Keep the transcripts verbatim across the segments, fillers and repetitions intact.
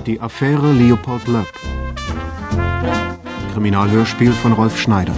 Die Affäre Leopold Löpp. Kriminalhörspiel von Rolf Schneider.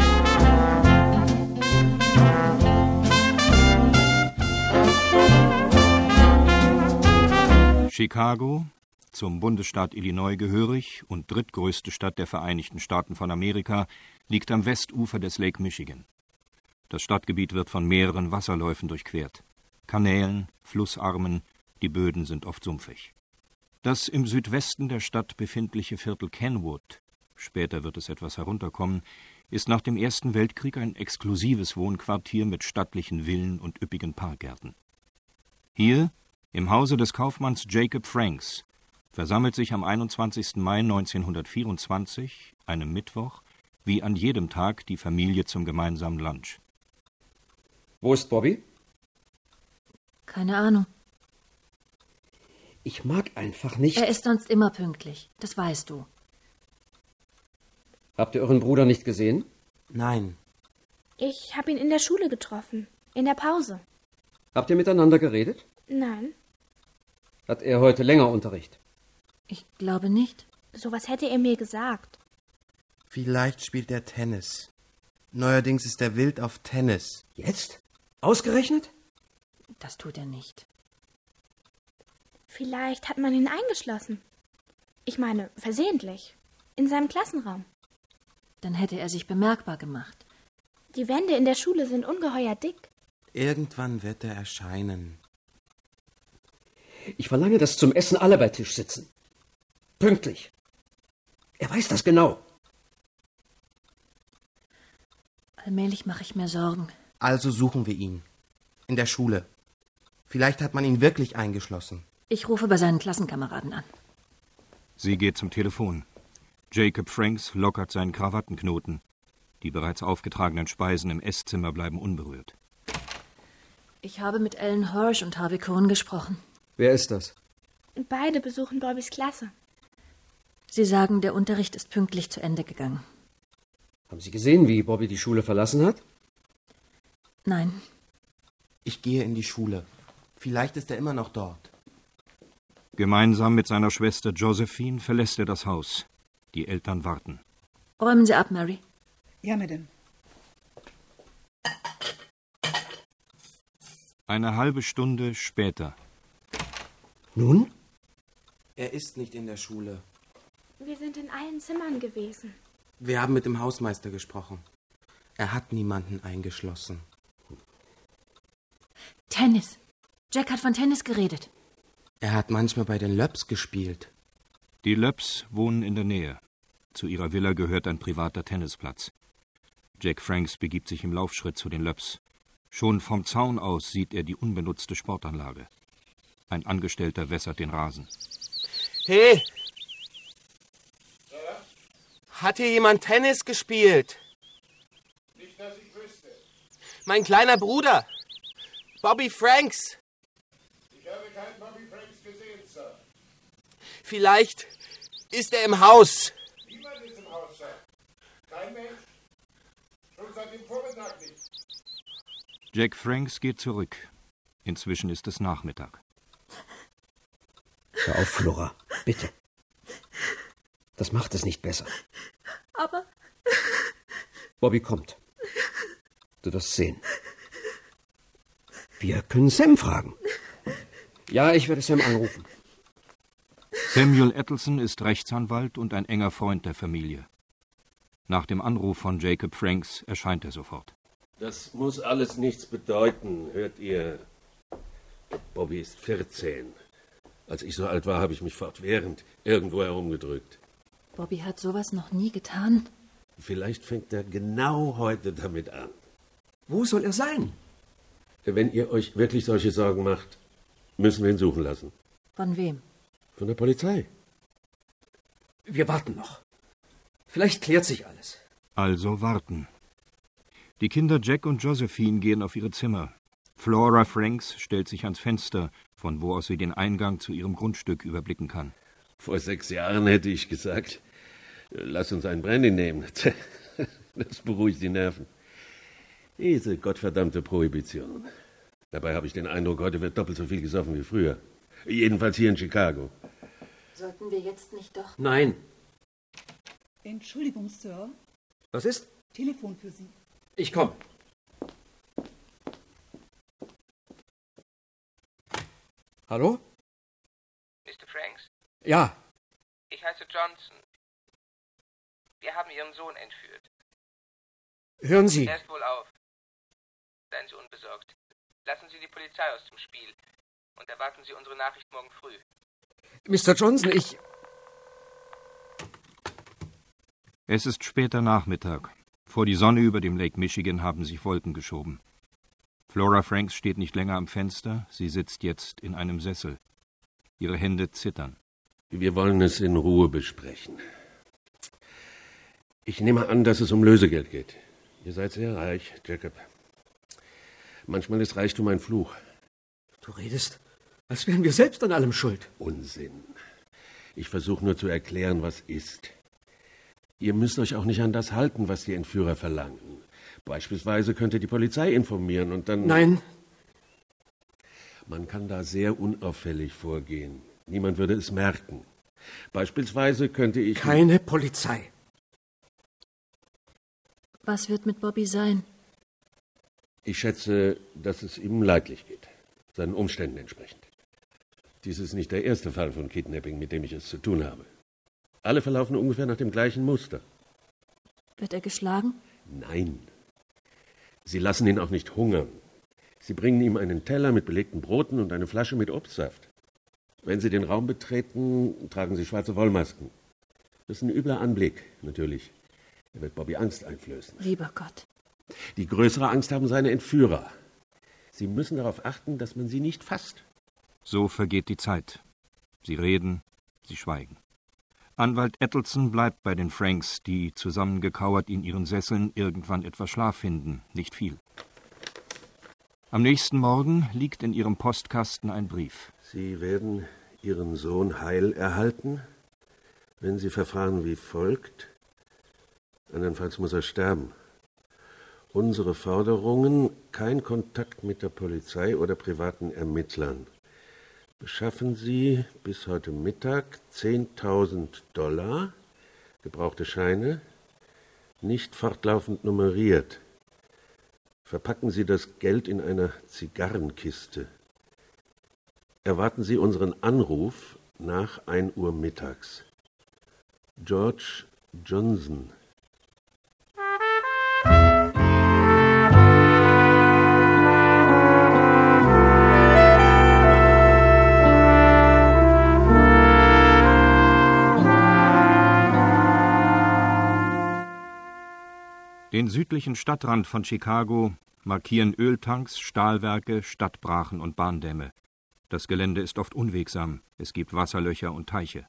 Chicago, zum Bundesstaat Illinois gehörig und drittgrößte Stadt der Vereinigten Staaten von Amerika, liegt am Westufer des Lake Michigan. Das Stadtgebiet wird von mehreren Wasserläufen durchquert. Kanälen, Flussarmen, die Böden sind oft sumpfig. Das im Südwesten der Stadt befindliche Viertel Kenwood, später wird es etwas herunterkommen, ist nach dem Ersten Weltkrieg ein exklusives Wohnquartier mit stattlichen Villen und üppigen Parkgärten. Hier, im Hause des Kaufmanns Jacob Franks, versammelt sich am einundzwanzigsten Mai neunzehnhundertvierundzwanzig, einem Mittwoch, wie an jedem Tag die Familie zum gemeinsamen Lunch. Wo ist Bobby? Keine Ahnung. Ich mag einfach nicht... Er ist sonst immer pünktlich, das weißt du. Habt ihr euren Bruder nicht gesehen? Nein. Ich habe ihn in der Schule getroffen, in der Pause. Habt ihr miteinander geredet? Nein. Hat er heute länger Unterricht? Ich glaube nicht. Sowas hätte er mir gesagt. Vielleicht spielt er Tennis. Neuerdings ist er wild auf Tennis. Jetzt? Ausgerechnet? Das tut er nicht. Vielleicht hat man ihn eingeschlossen. Ich meine, versehentlich. In seinem Klassenraum. Dann hätte er sich bemerkbar gemacht. Die Wände in der Schule sind ungeheuer dick. Irgendwann wird er erscheinen. Ich verlange, dass zum Essen alle bei Tisch sitzen. Pünktlich. Er weiß das genau. Allmählich mache ich mir Sorgen. Also suchen wir ihn. In der Schule. Vielleicht hat man ihn wirklich eingeschlossen. Ich rufe bei seinen Klassenkameraden an. Sie geht zum Telefon. Jacob Franks lockert seinen Krawattenknoten. Die bereits aufgetragenen Speisen im Esszimmer bleiben unberührt. Ich habe mit Ellen Hirsch und Harvey Cohn gesprochen. Wer ist das? Beide besuchen Bobbys Klasse. Sie sagen, der Unterricht ist pünktlich zu Ende gegangen. Haben Sie gesehen, wie Bobby die Schule verlassen hat? Nein. Ich gehe in die Schule. Vielleicht ist er immer noch dort. Gemeinsam mit seiner Schwester Josephine verlässt er das Haus. Die Eltern warten. Räumen Sie ab, Mary. Ja, Madame. Eine halbe Stunde später. Nun? Er ist nicht in der Schule. Wir sind in allen Zimmern gewesen. Wir haben mit dem Hausmeister gesprochen. Er hat niemanden eingeschlossen. Tennis. Jack hat von Tennis geredet. Er hat manchmal bei den Löpps gespielt. Die Löpps wohnen in der Nähe. Zu ihrer Villa gehört ein privater Tennisplatz. Jack Franks begibt sich im Laufschritt zu den Löpps. Schon vom Zaun aus sieht er die unbenutzte Sportanlage. Ein Angestellter wässert den Rasen. Hey! Ja? Hat hier jemand Tennis gespielt? Nicht, dass ich wüsste. Mein kleiner Bruder, Bobby Franks. Ich habe keinen Bobby Franks gesehen, Sir. Vielleicht ist er im Haus. Niemand ist im Haus, Sir. Kein Mensch. Schon seit dem Vormittag nicht. Jack Franks geht zurück. Inzwischen ist es Nachmittag. Hör auf, Flora. Bitte. Das macht es nicht besser. Aber... Bobby kommt. Du wirst sehen. Wir können Sam fragen. Ja, ich werde Sam anrufen. Samuel Ettelson ist Rechtsanwalt und ein enger Freund der Familie. Nach dem Anruf von Jacob Franks erscheint er sofort. Das muss alles nichts bedeuten, hört ihr? Bobby ist vierzehn. Als ich so alt war, habe ich mich fortwährend irgendwo herumgedrückt. Bobby hat sowas noch nie getan. Vielleicht fängt er genau heute damit an. Wo soll er sein? Wenn ihr euch wirklich solche Sorgen macht, müssen wir ihn suchen lassen. Von wem? Von der Polizei. Wir warten noch. Vielleicht klärt sich alles. Also warten. Die Kinder Jack und Josephine gehen auf ihre Zimmer. Flora Franks stellt sich ans Fenster, von wo aus sie den Eingang zu ihrem Grundstück überblicken kann. Vor sechs Jahren hätte ich gesagt, lass uns einen Brandy nehmen. Das beruhigt die Nerven. Diese gottverdammte Prohibition. Dabei habe ich den Eindruck, heute wird doppelt so viel gesoffen wie früher. Jedenfalls hier in Chicago. Sollten wir jetzt nicht doch... Nein. Entschuldigung, Sir. Was ist? Telefon für Sie. Ich komme. Hallo? Mister Franks? Ja. Ich heiße Johnson. Wir haben Ihren Sohn entführt. Hören Sie. Er ist wohl auf. Seien Sie unbesorgt. Lassen Sie die Polizei aus dem Spiel und erwarten Sie unsere Nachricht morgen früh. Mister Johnson, ich... Es ist später Nachmittag. Vor die Sonne über dem Lake Michigan haben sich Wolken geschoben. Flora Franks steht nicht länger am Fenster, sie sitzt jetzt in einem Sessel. Ihre Hände zittern. Wir wollen es in Ruhe besprechen. Ich nehme an, dass es um Lösegeld geht. Ihr seid sehr reich, Jacob. Manchmal ist Reichtum ein Fluch. Du redest, als wären wir selbst an allem schuld. Unsinn. Ich versuche nur zu erklären, was ist. Ihr müsst euch auch nicht an das halten, was die Entführer verlangen. Beispielsweise könnt ihr die Polizei informieren und dann... Nein. Man kann da sehr unauffällig vorgehen. Niemand würde es merken. Beispielsweise könnte ich... Keine Polizei. Was wird mit Bobby sein? Ich schätze, dass es ihm leidlich geht, seinen Umständen entsprechend. Dies ist nicht der erste Fall von Kidnapping, mit dem ich es zu tun habe. Alle verlaufen ungefähr nach dem gleichen Muster. Wird er geschlagen? Nein. Sie lassen ihn auch nicht hungern. Sie bringen ihm einen Teller mit belegten Broten und eine Flasche mit Obstsaft. Wenn Sie den Raum betreten, tragen Sie schwarze Wollmasken. Das ist ein übler Anblick, natürlich. Er wird Bobby Angst einflößen. Lieber Gott. Die größere Angst haben seine Entführer. Sie müssen darauf achten, dass man sie nicht fasst. So vergeht die Zeit. Sie reden, sie schweigen. Anwalt Eccleston bleibt bei den Franks, die zusammengekauert in ihren Sesseln irgendwann etwas Schlaf finden, nicht viel. Am nächsten Morgen liegt in ihrem Postkasten ein Brief. Sie werden Ihren Sohn heil erhalten, wenn Sie verfahren wie folgt. Andernfalls muss er sterben. Unsere Forderungen: kein Kontakt mit der Polizei oder privaten Ermittlern. Beschaffen Sie bis heute Mittag zehntausend Dollar, gebrauchte Scheine, nicht fortlaufend nummeriert. Verpacken Sie das Geld in einer Zigarrenkiste. Erwarten Sie unseren Anruf nach ein Uhr mittags. George Johnson. Den südlichen Stadtrand von Chicago markieren Öltanks, Stahlwerke, Stadtbrachen und Bahndämme. Das Gelände ist oft unwegsam, es gibt Wasserlöcher und Teiche.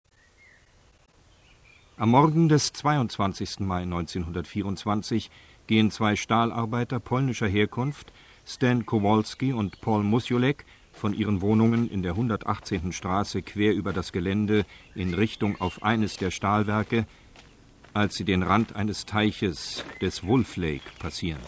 Am Morgen des zweiundzwanzigsten Mai neunzehnhundertvierundzwanzig gehen zwei Stahlarbeiter polnischer Herkunft, Stan Kowalski und Paul Musiolek, von ihren Wohnungen in der hundertachtzehnten Straße quer über das Gelände in Richtung auf eines der Stahlwerke, als sie den Rand eines Teiches, des Wolf Lake, passieren.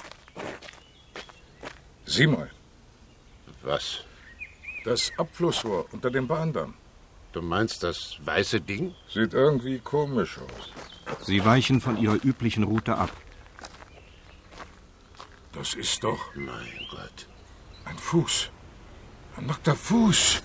Sieh mal. Was? Das Abflussrohr unter dem Bahndamm. Du meinst das weiße Ding? Sieht irgendwie komisch aus. Sie weichen von ihrer üblichen Route ab. Das ist doch... Mein Gott. Ein Fuß. Ein nackter Fuß.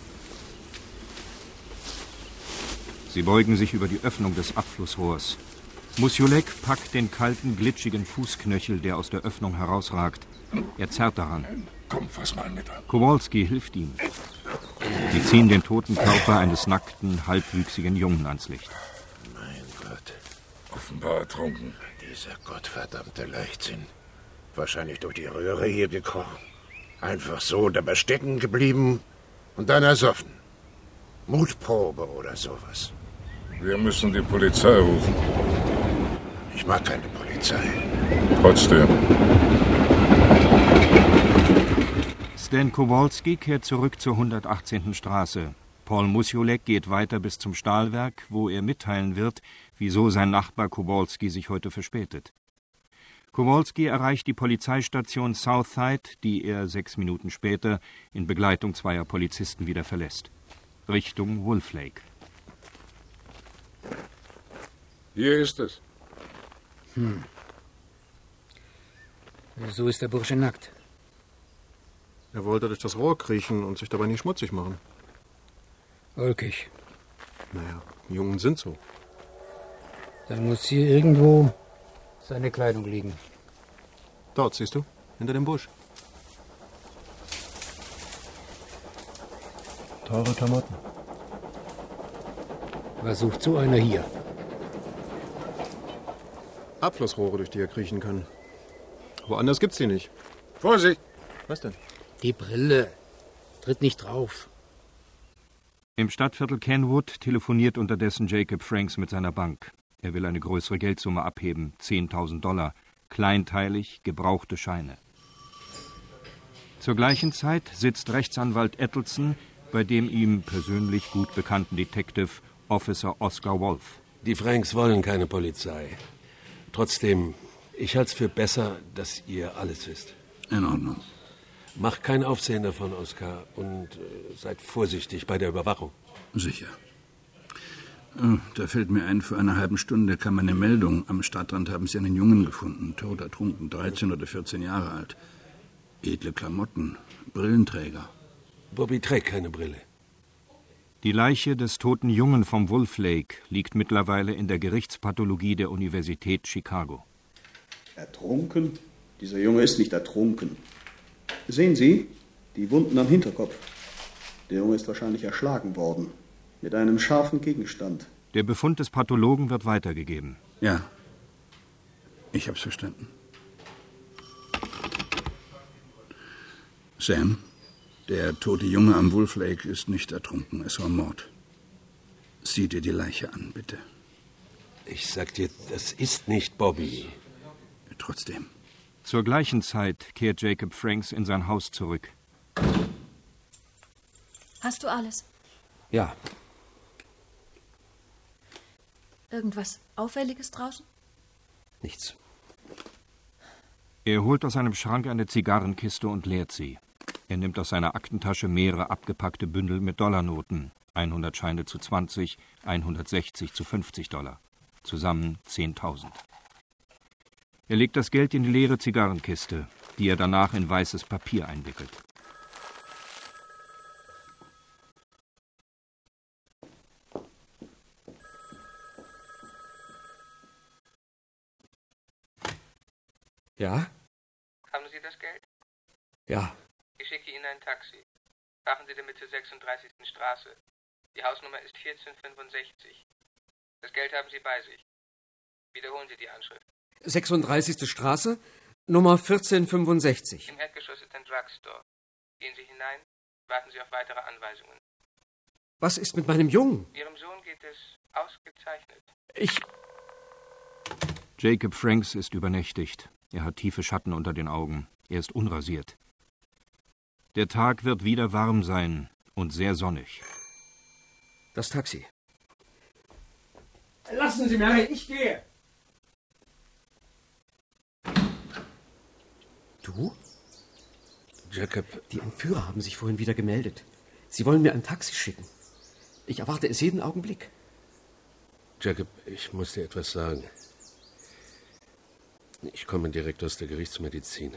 Sie beugen sich über die Öffnung des Abflussrohrs. Musiolek packt den kalten, glitschigen Fußknöchel, der aus der Öffnung herausragt. Er zerrt daran. Komm, fass mal mit an. Kowalski hilft ihm. Sie ziehen den toten Körper eines nackten, halbwüchsigen Jungen ans Licht. Mein Gott. Offenbar ertrunken. Dieser gottverdammte Leichtsinn. Wahrscheinlich durch die Röhre hier gekrochen. Einfach so dabei stecken geblieben und dann ersoffen. Mutprobe oder sowas. Wir müssen die Polizei rufen. Ich mag keine Polizei. Trotzdem. Stan Kowalski kehrt zurück zur hundertachtzehnten Straße. Paul Musiolek geht weiter bis zum Stahlwerk, wo er mitteilen wird, wieso sein Nachbar Kowalski sich heute verspätet. Kowalski erreicht die Polizeistation Southside, die er sechs Minuten später in Begleitung zweier Polizisten wieder verlässt. Richtung Wolf Lake. Hier ist es. Hm. So ist der Bursche nackt. Er wollte durch das Rohr kriechen und sich dabei nicht schmutzig machen. Ulkig. Naja, Jungen sind so. Dann muss hier irgendwo seine Kleidung liegen. Dort, siehst du? Hinter dem Busch. Teure Klamotten. Was sucht so einer hier? Abflussrohre, durch die er kriechen kann. Woanders gibt's die nicht. Vorsicht! Was denn? Die Brille. Tritt nicht drauf. Im Stadtviertel Kenwood telefoniert unterdessen Jacob Franks mit seiner Bank. Er will eine größere Geldsumme abheben, zehntausend Dollar, kleinteilig, gebrauchte Scheine. Zur gleichen Zeit sitzt Rechtsanwalt Eccleston bei dem ihm persönlich gut bekannten Detective Officer Oscar Wolf. Die Franks wollen keine Polizei. Trotzdem, ich halte es für besser, dass ihr alles wisst. In Ordnung. Macht kein Aufsehen davon, Oscar, und äh, seid vorsichtig bei der Überwachung. Sicher. Oh, da fällt mir ein, vor einer halben Stunde kam eine Meldung. Am Stadtrand haben sie einen Jungen gefunden, tot ertrunken, dreizehn oder vierzehn Jahre alt. Edle Klamotten, Brillenträger. Bobby trägt keine Brille. Die Leiche des toten Jungen vom Wolf Lake liegt mittlerweile in der Gerichtspathologie der Universität Chicago. Ertrunken? Dieser Junge ist nicht ertrunken. Sehen Sie, die Wunden am Hinterkopf. Der Junge ist wahrscheinlich erschlagen worden. Mit einem scharfen Gegenstand. Der Befund des Pathologen wird weitergegeben. Ja, ich hab's verstanden. Sam, der tote Junge am Wolf Lake ist nicht ertrunken. Es war Mord. Sieh dir die Leiche an, bitte. Ich sag dir, das ist nicht Bobby. Trotzdem. Zur gleichen Zeit kehrt Jacob Franks in sein Haus zurück. Hast du alles? Ja. Irgendwas Auffälliges draußen? Nichts. Er holt aus seinem Schrank eine Zigarrenkiste und leert sie. Er nimmt aus seiner Aktentasche mehrere abgepackte Bündel mit Dollarnoten. hundert Scheine zu zwanzig, hundertsechzig zu fünfzig Dollar. Zusammen zehntausend. Er legt das Geld in die leere Zigarrenkiste, die er danach in weißes Papier einwickelt. Ja? Haben Sie das Geld? Ja. Ich schicke Ihnen ein Taxi. Fahren Sie damit zur sechsunddreißigsten Straße. Die Hausnummer ist vierzehnhundertfünfundsechzig. Das Geld haben Sie bei sich. Wiederholen Sie die Anschrift. sechsunddreißigste Straße, Nummer vierzehnhundertfünfundsechzig. Im Erdgeschoss ist ein Drugstore. Gehen Sie hinein, warten Sie auf weitere Anweisungen. Was ist mit meinem Jungen? Ihrem Sohn geht es ausgezeichnet. Ich... Jacob Franks ist übernächtigt. Er hat tiefe Schatten unter den Augen. Er ist unrasiert. Der Tag wird wieder warm sein und sehr sonnig. Das Taxi. Lassen Sie Mary, ich gehe. Du? Jacob. Die Entführer haben sich vorhin wieder gemeldet. Sie wollen mir ein Taxi schicken. Ich erwarte es jeden Augenblick. Jacob, ich muss dir etwas sagen. Ich komme direkt aus der Gerichtsmedizin.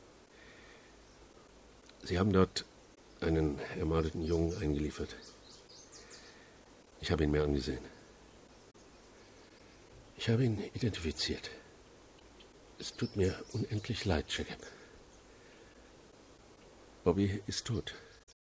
Sie haben dort einen ermordeten Jungen eingeliefert. Ich habe ihn mir angesehen. Ich habe ihn identifiziert. Es tut mir unendlich leid, Jacob. Bobby ist tot.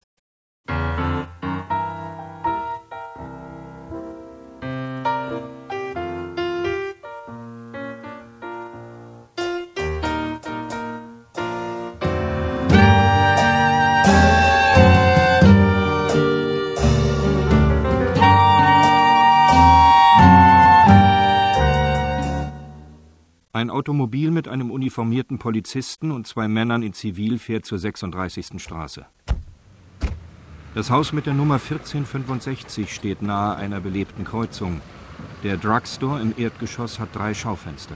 Ein Automobil mit einem uniformierten Polizisten und zwei Männern in Zivil fährt zur sechsunddreißigsten Straße. Das Haus mit der Nummer vierzehnhundertfünfundsechzig steht nahe einer belebten Kreuzung. Der Drugstore im Erdgeschoss hat drei Schaufenster.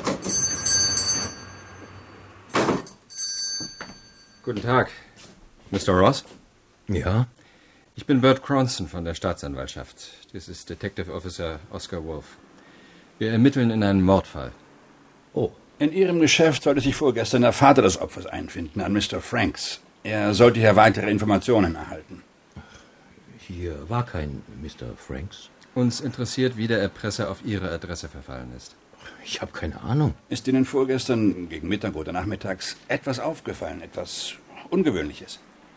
Guten Tag. Mister Ross? Ja? Ich bin Bert Cranston von der Staatsanwaltschaft. Das ist Detective Officer Oscar Wolf. Wir ermitteln in einem Mordfall. Oh. In Ihrem Geschäft sollte sich vorgestern der Vater des Opfers einfinden, ein Mister Franks. Er sollte hier weitere Informationen erhalten. Hier war kein Mister Franks. Uns interessiert, wie der Erpresser auf Ihre Adresse verfallen ist. Ich habe keine Ahnung. Ist Ihnen vorgestern gegen Mittag oder nachmittags etwas aufgefallen, etwas Ungewöhnliches?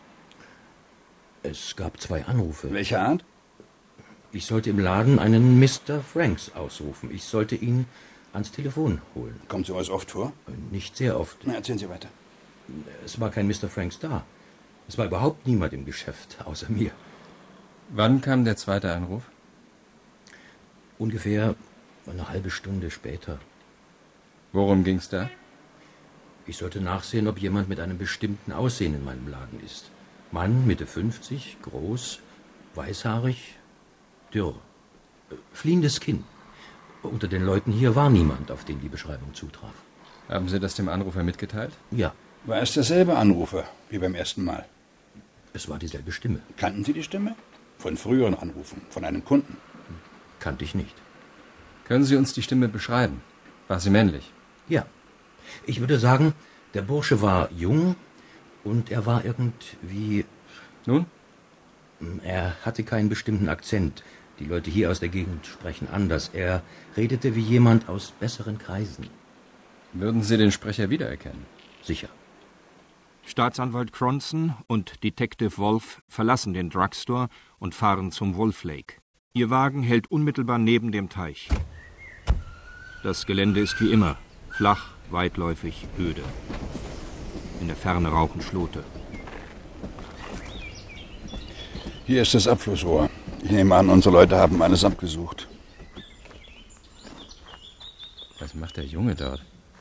Es gab zwei Anrufe. Welcher Art? Ich sollte im Laden einen Mister Franks ausrufen. Ich sollte ihn ans Telefon holen. Kommt sowas oft vor? Nicht sehr oft. Na, erzählen Sie weiter. Es war kein Mister Franks da. Es war überhaupt niemand im Geschäft, außer mir. Wann kam der zweite Anruf? Ungefähr eine halbe Stunde später. Worum ging's da? Ich sollte nachsehen, ob jemand mit einem bestimmten Aussehen in meinem Laden ist. Mann, Mitte fünfzig, groß, weißhaarig, dürr, fliehendes Kinn. Unter den Leuten hier war niemand, auf den die Beschreibung zutraf. Haben Sie das dem Anrufer mitgeteilt? Ja. War es derselbe Anrufer wie beim ersten Mal? Es war dieselbe Stimme. Kannten Sie die Stimme? Von früheren Anrufen, von einem Kunden? Kannte ich nicht. Können Sie uns die Stimme beschreiben? War sie männlich? Ja. Ich würde sagen, der Bursche war jung und er war irgendwie... Nun? Er hatte keinen bestimmten Akzent. Die Leute hier aus der Gegend sprechen anders. Er redete wie jemand aus besseren Kreisen. Würden Sie den Sprecher wiedererkennen? Sicher. Staatsanwalt Cronson und Detective Wolf verlassen den Drugstore und fahren zum Wolf Lake. Ihr Wagen hält unmittelbar neben dem Teich. Das Gelände ist wie immer, flach, weitläufig, öde. In der Ferne rauchen Schlote. Hier ist das Abflussrohr. Ich nehme an, unsere Leute haben alles abgesucht. Was macht der Junge dort?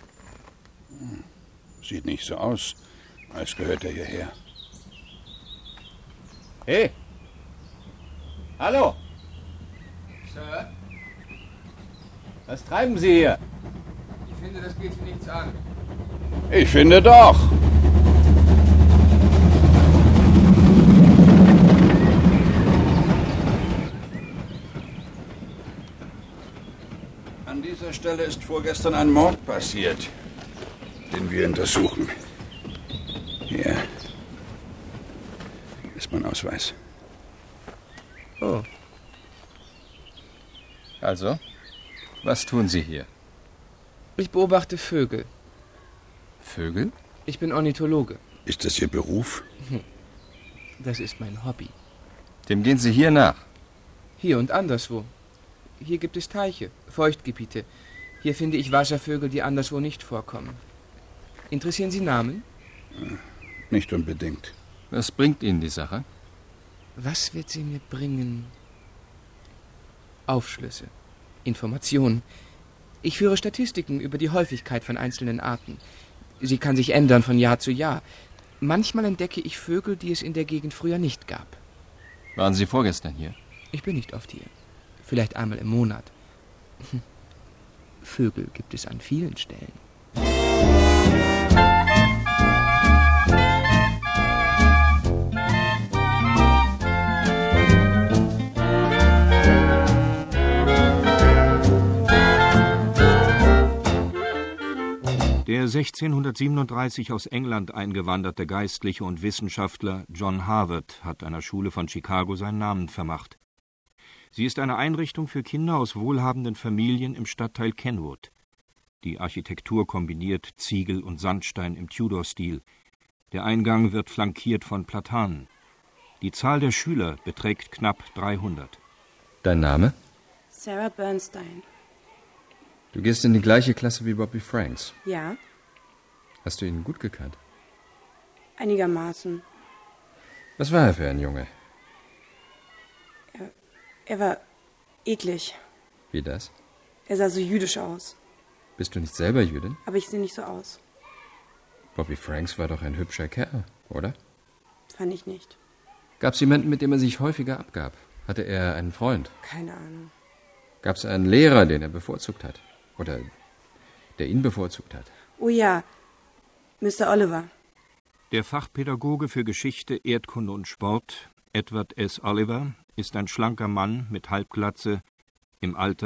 Sieht nicht so aus, als gehört er hierher. Hey! Hallo! Sir? Was treiben Sie hier? Ich finde, das geht Sie nichts an. Ich finde doch! An dieser Stelle ist vorgestern ein Mord passiert, den wir untersuchen. Hier ist mein Ausweis. Oh. Also, was tun Sie hier? Ich beobachte Vögel. Vögel? Ich bin Ornithologe. Ist das Ihr Beruf? Das ist mein Hobby. Dem gehen Sie hier nach? Hier und anderswo. Hier gibt es Teiche, Feuchtgebiete. Hier finde ich Wasservögel, die anderswo nicht vorkommen. Interessieren Sie Namen? Nicht unbedingt. Was bringt Ihnen die Sache? Was wird sie mir bringen? Aufschlüsse, Informationen. Ich führe Statistiken über die Häufigkeit von einzelnen Arten. Sie kann sich ändern von Jahr zu Jahr. Manchmal entdecke ich Vögel, die es in der Gegend früher nicht gab. Waren Sie vorgestern hier? Ich bin nicht oft hier. Vielleicht einmal im Monat. Vögel gibt es an vielen Stellen. Der sechzehnhundertsiebenunddreißig aus England eingewanderte Geistliche und Wissenschaftler John Harvard hat einer Schule von Chicago seinen Namen vermacht. Sie ist eine Einrichtung für Kinder aus wohlhabenden Familien im Stadtteil Kenwood. Die Architektur kombiniert Ziegel und Sandstein im Tudor-Stil. Der Eingang wird flankiert von Platanen. Die Zahl der Schüler beträgt knapp dreihundert. Dein Name? Sarah Bernstein. Du gehst in die gleiche Klasse wie Bobby Franks. Ja, Hast du ihn gut gekannt? einigermaßen. Was war er für ein Junge? Er, er war eklig. Wie das? Er sah so jüdisch aus. Bist du nicht selber Jüdin? Aber ich sehe nicht so aus. Bobby Franks war doch ein hübscher Kerl, oder? Fand ich nicht. Gab's jemanden, mit dem er sich häufiger abgab? Hatte er einen Freund? Keine Ahnung. Gab's einen Lehrer, den er bevorzugt hat? Oder der ihn bevorzugt hat? Oh ja, Mister Oliver. Der Fachpädagoge für Geschichte, Erdkunde und Sport, Edward S. Oliver, ist ein schlanker Mann mit Halbglatze, im Alter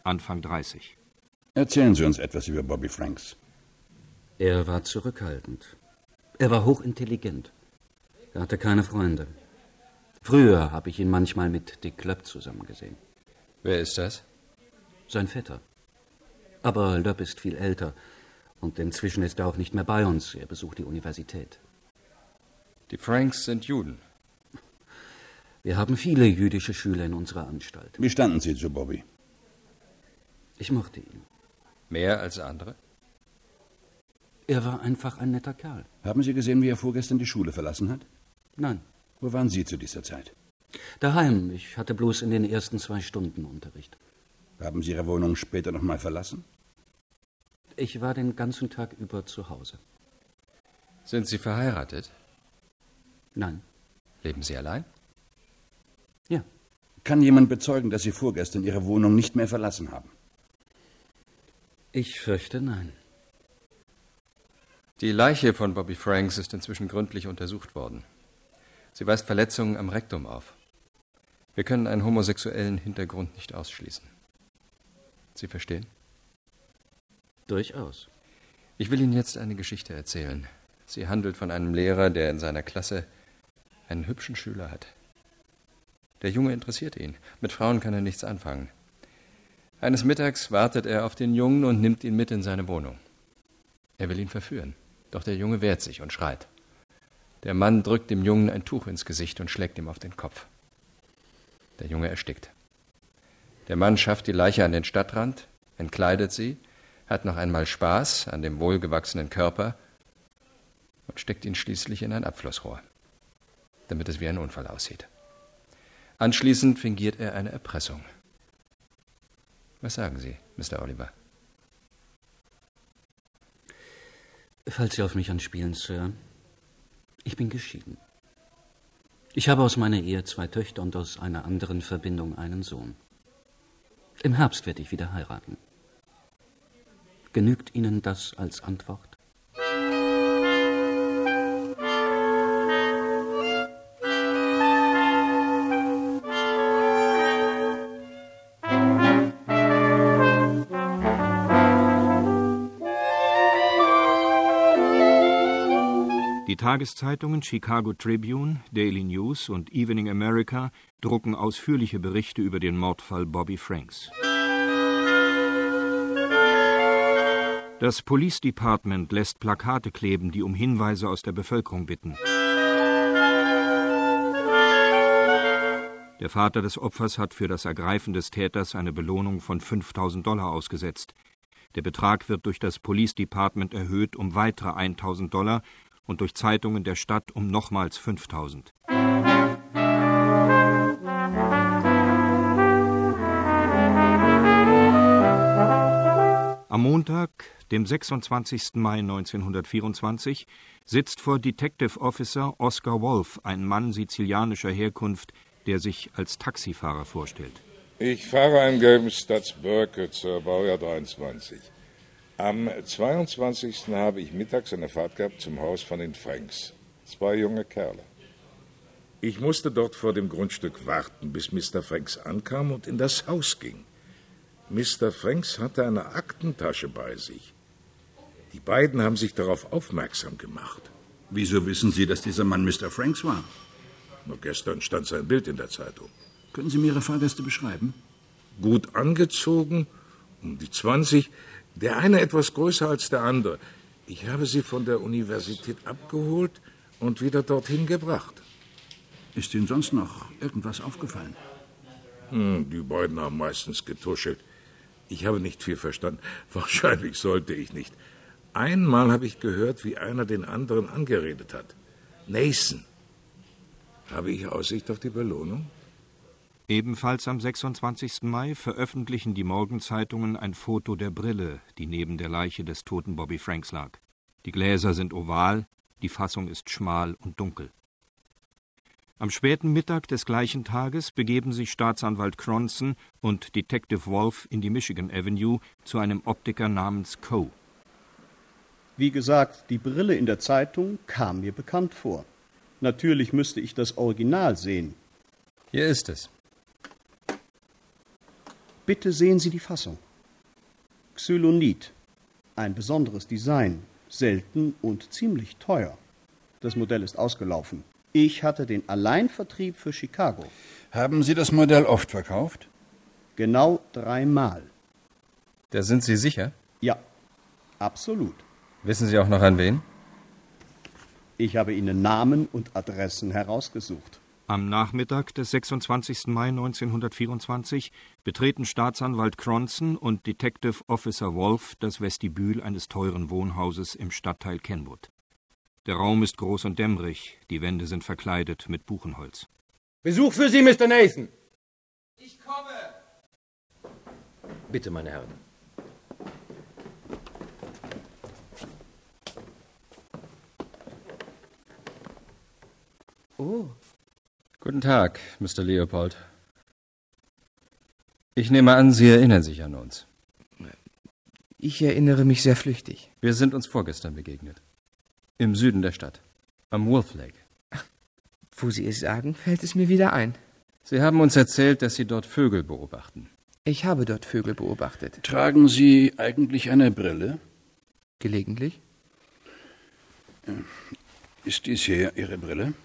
Anfang dreißig. Erzählen Sie uns etwas über Bobby Franks. Er war zurückhaltend. Er war hochintelligent. Er hatte keine Freunde. Früher habe ich ihn manchmal mit Dick Löpp zusammen gesehen. Wer ist das? Sein Vetter. Aber Löpp ist viel älter und inzwischen ist er auch nicht mehr bei uns. Er besucht die Universität. Die Franks sind Juden. Wir haben viele jüdische Schüler in unserer Anstalt. Wie standen Sie zu Bobby? Ich mochte ihn. Mehr als andere? Er war einfach ein netter Kerl. Haben Sie gesehen, wie er vorgestern die Schule verlassen hat? Nein. Wo waren Sie zu dieser Zeit? Daheim. Ich hatte bloß in den ersten zwei Stunden Unterricht. Haben Sie Ihre Wohnung später noch mal verlassen? Ich war den ganzen Tag über zu Hause. Sind Sie verheiratet? Nein. Leben Sie allein? Ja. Kann jemand bezeugen, dass Sie vorgestern Ihre Wohnung nicht mehr verlassen haben? Ich fürchte, nein. Die Leiche von Bobby Franks ist inzwischen gründlich untersucht worden. Sie weist Verletzungen am Rektum auf. Wir können einen homosexuellen Hintergrund nicht ausschließen. Sie verstehen? Durchaus. Ich will Ihnen jetzt eine Geschichte erzählen. Sie handelt von einem Lehrer, der in seiner Klasse einen hübschen Schüler hat. Der Junge interessiert ihn. Mit Frauen kann er nichts anfangen. Eines Mittags wartet er auf den Jungen und nimmt ihn mit in seine Wohnung. Er will ihn verführen, doch der Junge wehrt sich und schreit. Der Mann drückt dem Jungen ein Tuch ins Gesicht und schlägt ihm auf den Kopf. Der Junge erstickt. Der Mann schafft die Leiche an den Stadtrand, entkleidet sie, hat noch einmal Spaß an dem wohlgewachsenen Körper und steckt ihn schließlich in ein Abflussrohr, damit es wie ein Unfall aussieht. Anschließend fingiert er eine Erpressung. Was sagen Sie, Mister Oliver? Falls Sie auf mich anspielen, Sir, ich bin geschieden. Ich habe aus meiner Ehe zwei Töchter und aus einer anderen Verbindung einen Sohn. Im Herbst werde ich wieder heiraten. Genügt Ihnen das als Antwort? Die Tageszeitungen Chicago Tribune, Daily News und Evening America drucken ausführliche Berichte über den Mordfall Bobby Franks. Das Police Department lässt Plakate kleben, die um Hinweise aus der Bevölkerung bitten. Der Vater des Opfers hat für das Ergreifen des Täters eine Belohnung von fünftausend Dollar ausgesetzt. Der Betrag wird durch das Police Department erhöht um weitere eintausend Dollar und durch Zeitungen der Stadt um nochmals fünftausend. Am Montag, dem sechsundzwanzigsten Mai neunzehnhundertvierundzwanzig, sitzt vor Detective Officer Oscar Wolf ein Mann sizilianischer Herkunft, der sich als Taxifahrer vorstellt. Ich fahre einen gelben Stutz Birke zur Baujahr dreiundzwanzig. Am zweiundzwanzigsten habe ich mittags eine Fahrt gehabt zum Haus von den Franks. Zwei junge Kerle. Ich musste dort vor dem Grundstück warten, bis Mister Franks ankam und in das Haus ging. Mister Franks hatte eine Aktentasche bei sich. Die beiden haben sich darauf aufmerksam gemacht. Wieso wissen Sie, dass dieser Mann Mister Franks war? Nur gestern stand sein Bild in der Zeitung. Können Sie mir Ihre Fahrgäste beschreiben? Gut angezogen, um die zwanzig, der eine etwas größer als der andere. Ich habe sie von der Universität abgeholt und wieder dorthin gebracht. Ist Ihnen sonst noch irgendwas aufgefallen? Hm, die beiden haben meistens getuschelt. Ich habe nicht viel verstanden. Wahrscheinlich sollte ich nicht. Einmal habe ich gehört, wie einer den anderen angeredet hat. Nathan. Habe ich Aussicht auf die Belohnung? Ebenfalls am sechsundzwanzigsten Mai veröffentlichen die Morgenzeitungen ein Foto der Brille, die neben der Leiche des toten Bobby Franks lag. Die Gläser sind oval, die Fassung ist schmal und dunkel. Am späten Mittag des gleichen Tages begeben sich Staatsanwalt Cronson und Detective Wolf in die Michigan Avenue zu einem Optiker namens Coe. Wie gesagt, die Brille in der Zeitung kam mir bekannt vor. Natürlich müsste ich das Original sehen. Hier ist es. Bitte sehen Sie die Fassung. Xylonit. Ein besonderes Design. Selten und ziemlich teuer. Das Modell ist ausgelaufen. Ich hatte den Alleinvertrieb für Chicago. Haben Sie das Modell oft verkauft? Genau dreimal. Da sind Sie sicher? Ja, absolut. Wissen Sie auch noch an wen? Ich habe Ihnen Namen und Adressen herausgesucht. Am Nachmittag des sechsundzwanzigsten Mai neunzehnhundertvierundzwanzig betreten Staatsanwalt Cronson und Detective Officer Wolf das Vestibül eines teuren Wohnhauses im Stadtteil Kenwood. Der Raum ist groß und dämmerig, die Wände sind verkleidet mit Buchenholz. Besuch für Sie, Mister Nathan. Ich komme. Bitte, meine Herren. Oh. Guten Tag, Mister Leopold. Ich nehme an, Sie erinnern sich an uns. Ich erinnere mich sehr flüchtig. Wir sind uns vorgestern begegnet. Im Süden der Stadt, am Wolf Lake. Wo Sie es sagen, fällt es mir wieder ein. Sie haben uns erzählt, dass Sie dort Vögel beobachten. Ich habe dort Vögel beobachtet. Tragen Sie eigentlich eine Brille? Gelegentlich. Ist dies hier Ihre Brille?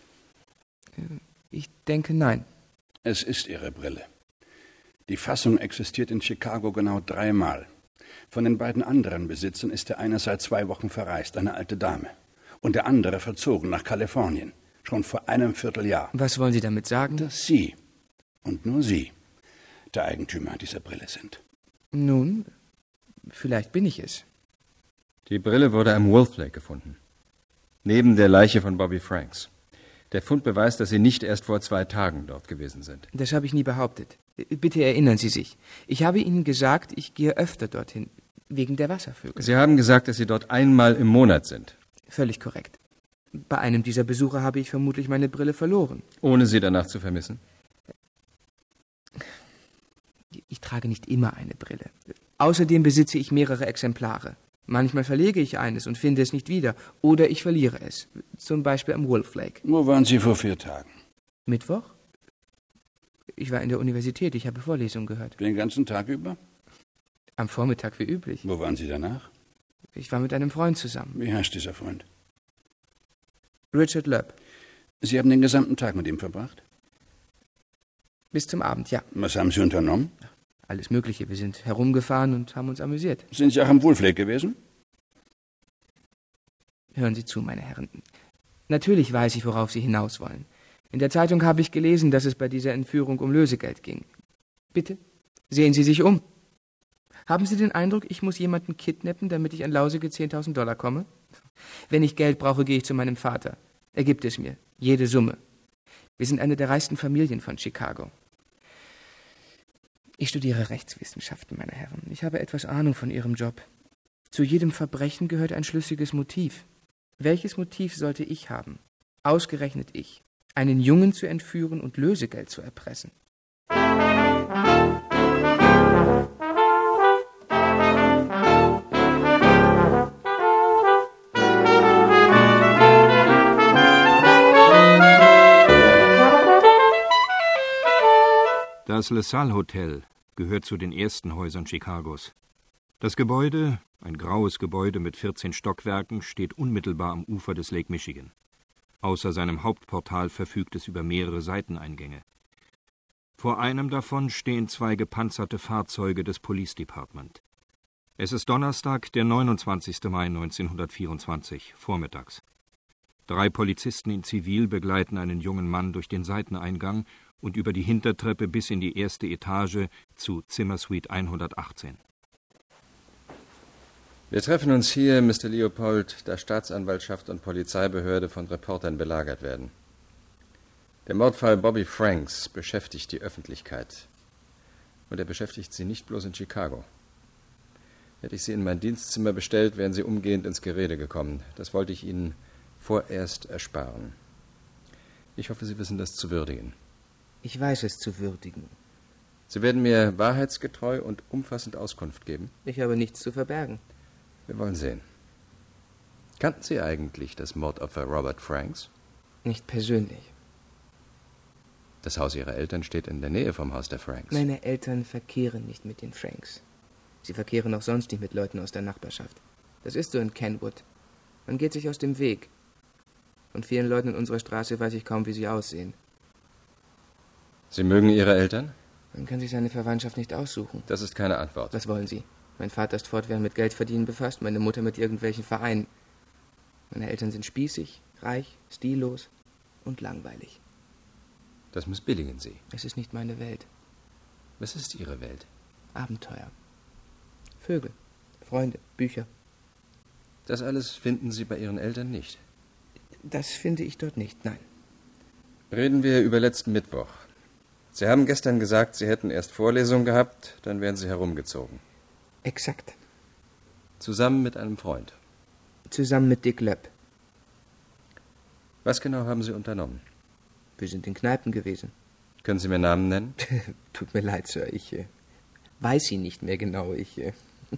Ich denke, nein. Es ist Ihre Brille. Die Fassung existiert in Chicago genau dreimal. Von den beiden anderen Besitzern ist der eine seit zwei Wochen verreist, eine alte Dame. Und der andere verzogen nach Kalifornien, schon vor einem Vierteljahr. Was wollen Sie damit sagen? Dass Sie, und nur Sie, der Eigentümer dieser Brille sind. Nun, vielleicht bin ich es. Die Brille wurde am Wolf Lake gefunden. Neben der Leiche von Bobby Franks. Der Fund beweist, dass Sie nicht erst vor zwei Tagen dort gewesen sind. Das habe ich nie behauptet. Bitte erinnern Sie sich. Ich habe Ihnen gesagt, ich gehe öfter dorthin, wegen der Wasservögel. Sie haben gesagt, dass Sie dort einmal im Monat sind. Völlig korrekt. Bei einem dieser Besuche habe ich vermutlich meine Brille verloren. Ohne sie danach zu vermissen? Ich trage nicht immer eine Brille. Außerdem besitze ich mehrere Exemplare. Manchmal verlege ich eines und finde es nicht wieder. Oder ich verliere es. Zum Beispiel am Wolf Lake. Wo waren Sie vor vier Tagen? Mittwoch? Ich war in der Universität. Ich habe Vorlesungen gehört. Den ganzen Tag über? Am Vormittag wie üblich. Wo waren Sie danach? Ich war mit einem Freund zusammen. Wie heißt dieser Freund? Richard Loeb. Sie haben den gesamten Tag mit ihm verbracht? Bis zum Abend, ja. Was haben Sie unternommen? Alles Mögliche. Wir sind herumgefahren und haben uns amüsiert. Sind Sie auch am Wolf Lake gewesen? Hören Sie zu, meine Herren. Natürlich weiß ich, worauf Sie hinaus wollen. In der Zeitung habe ich gelesen, dass es bei dieser Entführung um Lösegeld ging. Bitte, sehen Sie sich um. Haben Sie den Eindruck, ich muss jemanden kidnappen, damit ich an lausige zehntausend Dollar komme? Wenn ich Geld brauche, gehe ich zu meinem Vater. Er gibt es mir. Jede Summe. Wir sind eine der reichsten Familien von Chicago. Ich studiere Rechtswissenschaften, meine Herren. Ich habe etwas Ahnung von Ihrem Job. Zu jedem Verbrechen gehört ein schlüssiges Motiv. Welches Motiv sollte ich haben? Ausgerechnet ich. Einen Jungen zu entführen und Lösegeld zu erpressen. Das LaSalle Hotel gehört zu den ersten Häusern Chicagos. Das Gebäude, ein graues Gebäude mit vierzehn Stockwerken, steht unmittelbar am Ufer des Lake Michigan. Außer seinem Hauptportal verfügt es über mehrere Seiteneingänge. Vor einem davon stehen zwei gepanzerte Fahrzeuge des Police Department. Es ist Donnerstag, der neunundzwanzigsten Mai neunzehnhundertvierundzwanzig, vormittags. Drei Polizisten in Zivil begleiten einen jungen Mann durch den Seiteneingang und über die Hintertreppe bis in die erste Etage zu Zimmersuite hundertachtzehn. Wir treffen uns hier, Mister Leopold, da Staatsanwaltschaft und Polizeibehörde von Reportern belagert werden. Der Mordfall Bobby Franks beschäftigt die Öffentlichkeit. Und er beschäftigt sie nicht bloß in Chicago. Hätte ich Sie in mein Dienstzimmer bestellt, wären Sie umgehend ins Gerede gekommen. Das wollte ich Ihnen vorerst ersparen. Ich hoffe, Sie wissen das zu würdigen. Ich weiß es zu würdigen. Sie werden mir wahrheitsgetreu und umfassend Auskunft geben? Ich habe nichts zu verbergen. Wir wollen sehen. Kannten Sie eigentlich das Mordopfer Robert Franks? Nicht persönlich. Das Haus Ihrer Eltern steht in der Nähe vom Haus der Franks. Meine Eltern verkehren nicht mit den Franks. Sie verkehren auch sonst nicht mit Leuten aus der Nachbarschaft. Das ist so in Kenwood. Man geht sich aus dem Weg. Von vielen Leuten in unserer Straße weiß ich kaum, wie sie aussehen. Sie mögen Ihre Eltern? Man kann sich seine Verwandtschaft nicht aussuchen. Das ist keine Antwort. Was wollen Sie? Mein Vater ist fortwährend mit Geldverdienen befasst, meine Mutter mit irgendwelchen Vereinen. Meine Eltern sind spießig, reich, stillos und langweilig. Das missbilligen Sie. Es ist nicht meine Welt. Was ist Ihre Welt? Abenteuer. Vögel, Freunde, Bücher. Das alles finden Sie bei Ihren Eltern nicht? Das finde ich dort nicht, nein. Reden wir über letzten Mittwoch. Sie haben gestern gesagt, Sie hätten erst Vorlesung gehabt, dann wären Sie herumgezogen. Exakt. Zusammen mit einem Freund? Zusammen mit Dick Löpp. Was genau haben Sie unternommen? Wir sind in Kneipen gewesen. Können Sie mir Namen nennen? Tut mir leid, Sir, ich äh, weiß sie nicht mehr genau. Ich äh,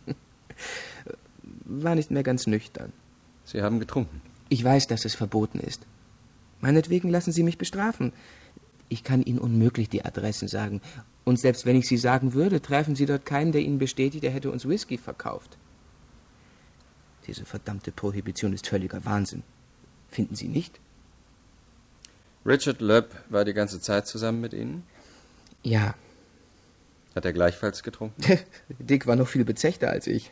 war nicht mehr ganz nüchtern. Sie haben getrunken? Ich weiß, dass es verboten ist. Meinetwegen lassen Sie mich bestrafen. Ich kann Ihnen unmöglich die Adressen sagen. Und selbst wenn ich sie sagen würde, treffen Sie dort keinen, der Ihnen bestätigt, er hätte uns Whisky verkauft. Diese verdammte Prohibition ist völliger Wahnsinn. Finden Sie nicht? Richard Löpp war die ganze Zeit zusammen mit Ihnen? Ja. Hat er gleichfalls getrunken? Dick war noch viel bezechter als ich.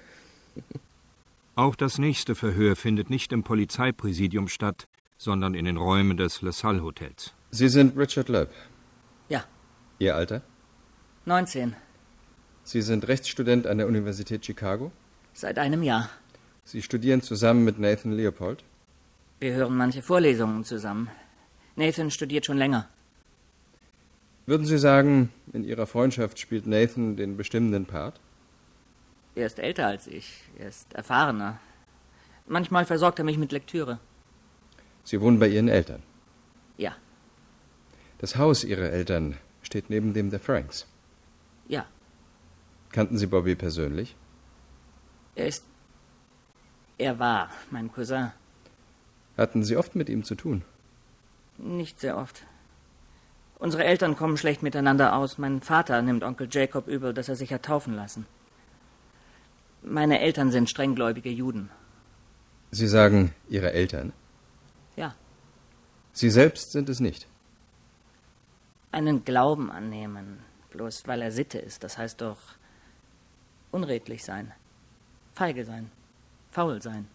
Auch das nächste Verhör findet nicht im Polizeipräsidium statt, sondern in den Räumen des LaSalle Hotels. Sie sind Richard Löpp? Ja. Ihr Alter? neunzehn. Sie sind Rechtsstudent an der Universität Chicago? Seit einem Jahr. Sie studieren zusammen mit Nathan Leopold? Wir hören manche Vorlesungen zusammen. Nathan studiert schon länger. Würden Sie sagen, in Ihrer Freundschaft spielt Nathan den bestimmenden Part? Er ist älter als ich. Er ist erfahrener. Manchmal versorgt er mich mit Lektüre. Sie wohnen bei Ihren Eltern? Ja. Das Haus Ihrer Eltern steht neben dem der Franks? Ja. Kannten Sie Bobby persönlich? Er ist... Er war mein Cousin. Hatten Sie oft mit ihm zu tun? Nicht sehr oft. Unsere Eltern kommen schlecht miteinander aus. Mein Vater nimmt Onkel Jacob übel, dass er sich hat taufen lassen. Meine Eltern sind strenggläubige Juden. Sie sagen, Ihre Eltern? Ja. Sie selbst sind es nicht? Einen Glauben annehmen, bloß weil er Sitte ist, das heißt doch unredlich sein, feige sein, faul sein.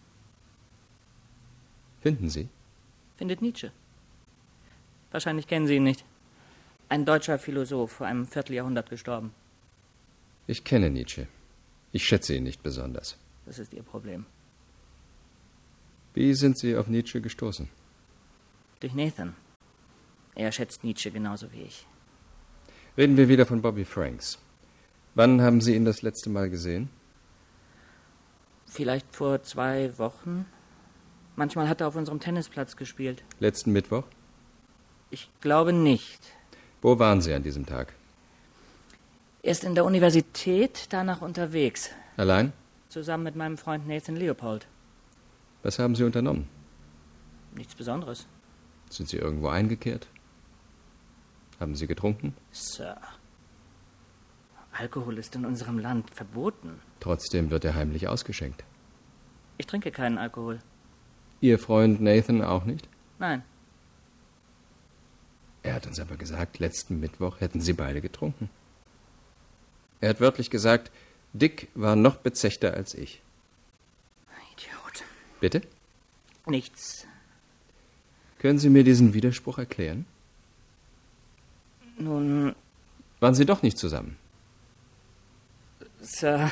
Finden Sie? Findet Nietzsche. Wahrscheinlich kennen Sie ihn nicht. Ein deutscher Philosoph, vor einem Vierteljahrhundert gestorben. Ich kenne Nietzsche. Ich schätze ihn nicht besonders. Das ist Ihr Problem. Wie sind Sie auf Nietzsche gestoßen? Durch Nathan. Er schätzt Nietzsche genauso wie ich. Reden wir wieder von Bobby Franks. Wann haben Sie ihn das letzte Mal gesehen? Vielleicht vor zwei Wochen. Manchmal hat er auf unserem Tennisplatz gespielt. Letzten Mittwoch? Ich glaube nicht. Wo waren Sie an diesem Tag? Er ist in der Universität, danach unterwegs. Allein? Zusammen mit meinem Freund Nathan Leopold. Was haben Sie unternommen? Nichts Besonderes. Sind Sie irgendwo eingekehrt? Haben Sie getrunken? Sir, Alkohol ist in unserem Land verboten. Trotzdem wird er heimlich ausgeschenkt. Ich trinke keinen Alkohol. Ihr Freund Nathan auch nicht? Nein. Er hat uns aber gesagt, letzten Mittwoch hätten Sie beide getrunken. Er hat wörtlich gesagt, Dick war noch bezechter als ich. Idiot. Bitte? Nichts. Können Sie mir diesen Widerspruch erklären? Nun... Waren Sie doch nicht zusammen? Sir,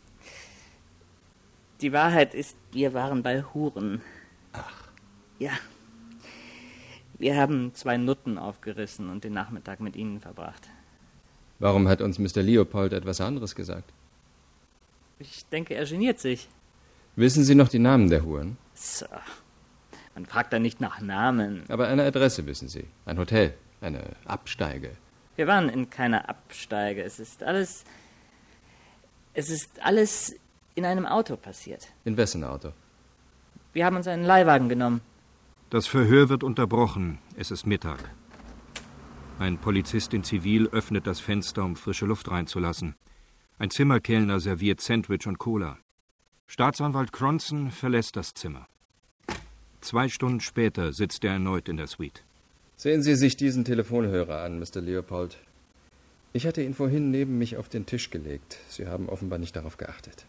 die Wahrheit ist, wir waren bei Huren. Ach. Ja. Wir haben zwei Nutten aufgerissen und den Nachmittag mit ihnen verbracht. Warum hat uns Mister Leopold etwas anderes gesagt? Ich denke, er geniert sich. Wissen Sie noch die Namen der Huren? Sir, man fragt da nicht nach Namen. Aber eine Adresse wissen Sie. Ein Hotel, eine Absteige. Wir waren in keiner Absteige. Es ist alles... Es ist alles in einem Auto passiert. In wessen Auto? Wir haben uns einen Leihwagen genommen. Das Verhör wird unterbrochen. Es ist Mittag. Ein Polizist in Zivil öffnet das Fenster, um frische Luft reinzulassen. Ein Zimmerkellner serviert Sandwich und Cola. Staatsanwalt Cronson verlässt das Zimmer. Zwei Stunden später sitzt er erneut in der Suite. Sehen Sie sich diesen Telefonhörer an, Mister Leopold. Ich hatte ihn vorhin neben mich auf den Tisch gelegt. Sie haben offenbar nicht darauf geachtet.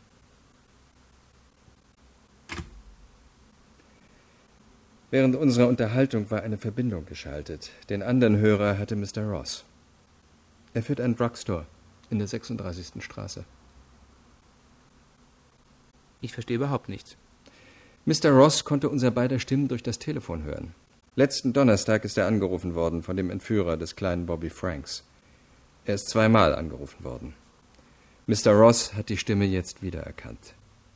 Während unserer Unterhaltung war eine Verbindung geschaltet. Den anderen Hörer hatte Mister Ross. Er führt einen Drugstore in der sechsunddreißigsten Straße. Ich verstehe überhaupt nichts. Mister Ross konnte unser beider Stimmen durch das Telefon hören. Letzten Donnerstag ist er angerufen worden von dem Entführer des kleinen Bobby Franks. Er ist zweimal angerufen worden. Mister Ross hat die Stimme jetzt wiedererkannt.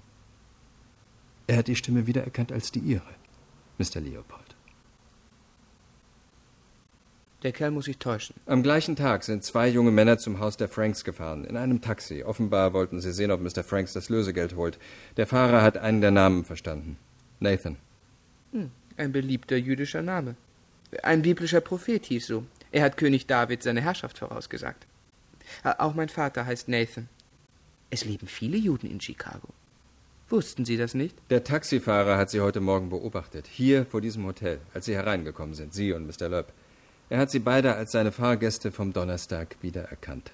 Er hat die Stimme wiedererkannt als die Ihre, Mister Leopold. Der Kerl muss sich täuschen. Am gleichen Tag sind zwei junge Männer zum Haus der Franks gefahren, in einem Taxi. Offenbar wollten sie sehen, ob Mister Franks das Lösegeld holt. Der Fahrer hat einen der Namen verstanden. Nathan. Hm, ein beliebter jüdischer Name. Ein biblischer Prophet hieß so. Er hat König David seine Herrschaft vorausgesagt. Auch mein Vater heißt Nathan. Es leben viele Juden in Chicago. Wussten Sie das nicht? Der Taxifahrer hat Sie heute Morgen beobachtet, hier vor diesem Hotel, als Sie hereingekommen sind, Sie und Mister Loeb. Er hat Sie beide als seine Fahrgäste vom Donnerstag wiedererkannt.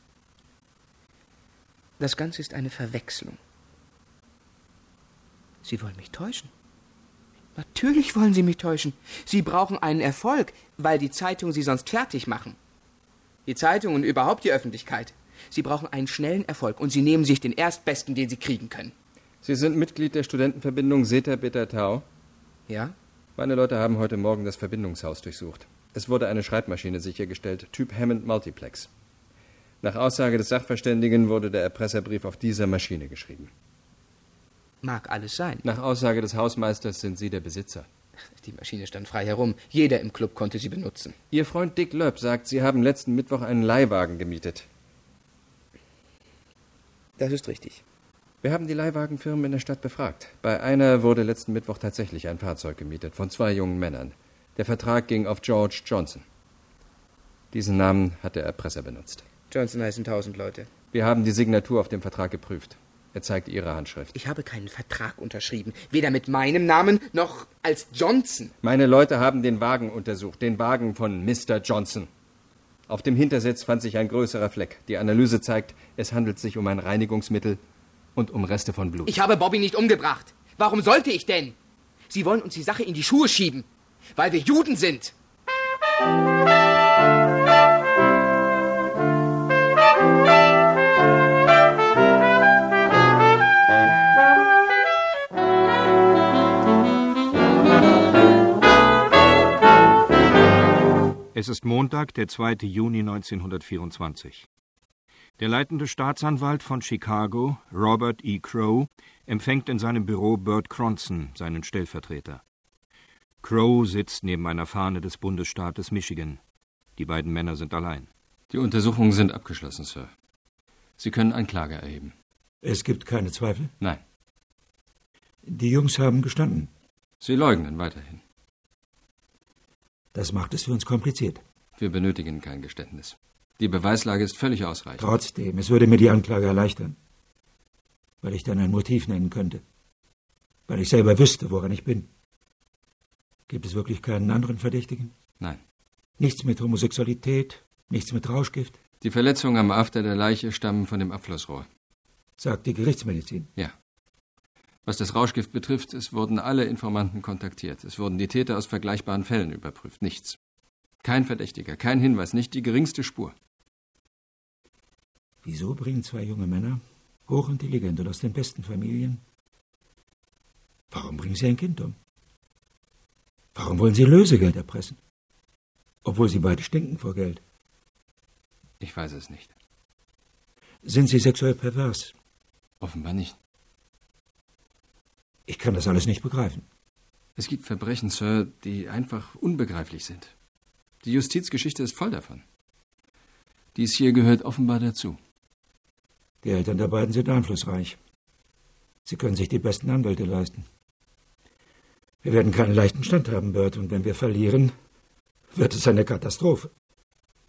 Das Ganze ist eine Verwechslung. Sie wollen mich täuschen. Natürlich wollen Sie mich täuschen. Sie brauchen einen Erfolg, weil die Zeitungen Sie sonst fertig machen. Die Zeitungen und überhaupt die Öffentlichkeit. Sie brauchen einen schnellen Erfolg und Sie nehmen sich den Erstbesten, den Sie kriegen können. Sie sind Mitglied der Studentenverbindung Zeta Beta Tau? Ja? Meine Leute haben heute Morgen das Verbindungshaus durchsucht. Es wurde eine Schreibmaschine sichergestellt, Typ Hammond Multiplex. Nach Aussage des Sachverständigen wurde der Erpresserbrief auf dieser Maschine geschrieben. Mag alles sein. Nach Aussage des Hausmeisters sind Sie der Besitzer. Die Maschine stand frei herum. Jeder im Club konnte sie benutzen. Ihr Freund Dick Loeb sagt, Sie haben letzten Mittwoch einen Leihwagen gemietet. Das ist richtig. Wir haben die Leihwagenfirmen in der Stadt befragt. Bei einer wurde letzten Mittwoch tatsächlich ein Fahrzeug gemietet, von zwei jungen Männern. Der Vertrag ging auf George Johnson. Diesen Namen hat der Erpresser benutzt. Johnson heißen tausend Leute. Wir haben die Signatur auf dem Vertrag geprüft. Er zeigt Ihre Handschrift. Ich habe keinen Vertrag unterschrieben. Weder mit meinem Namen noch als Johnson. Meine Leute haben den Wagen untersucht. Den Wagen von Mister Johnson. Auf dem Hintersitz fand sich ein größerer Fleck. Die Analyse zeigt, es handelt sich um ein Reinigungsmittel und um Reste von Blut. Ich habe Bobby nicht umgebracht. Warum sollte ich denn? Sie wollen uns die Sache in die Schuhe schieben. Weil wir Juden sind. Es ist Montag, der zweite Juni neunzehnhundertvierundzwanzig. Der leitende Staatsanwalt von Chicago, Robert E. Crow, empfängt in seinem Büro Bert Cronson, seinen Stellvertreter. Crow sitzt neben einer Fahne des Bundesstaates Michigan. Die beiden Männer sind allein. Die Untersuchungen sind abgeschlossen, Sir. Sie können Anklage erheben. Es gibt keine Zweifel? Nein. Die Jungs haben gestanden. Sie leugnen weiterhin. Das macht es für uns kompliziert. Wir benötigen kein Geständnis. Die Beweislage ist völlig ausreichend. Trotzdem, es würde mir die Anklage erleichtern. Weil ich dann ein Motiv nennen könnte. Weil ich selber wüsste, woran ich bin. Gibt es wirklich keinen anderen Verdächtigen? Nein. Nichts mit Homosexualität, nichts mit Rauschgift? Die Verletzungen am After der Leiche stammen von dem Abflussrohr. Sagt die Gerichtsmedizin? Ja. Was das Rauschgift betrifft, es wurden alle Informanten kontaktiert. Es wurden die Täter aus vergleichbaren Fällen überprüft. Nichts. Kein Verdächtiger, kein Hinweis, nicht die geringste Spur. Wieso bringen zwei junge Männer, hochintelligent und aus den besten Familien, warum bringen sie ein Kind um? Warum wollen sie Lösegeld erpressen? Obwohl sie beide stinken vor Geld. Ich weiß es nicht. Sind sie sexuell pervers? Offenbar nicht. Ich kann das alles nicht begreifen. Es gibt Verbrechen, Sir, die einfach unbegreiflich sind. Die Justizgeschichte ist voll davon. Dies hier gehört offenbar dazu. Die Eltern der beiden sind einflussreich. Sie können sich die besten Anwälte leisten. Wir werden keinen leichten Stand haben, Bert, und wenn wir verlieren, wird es eine Katastrophe.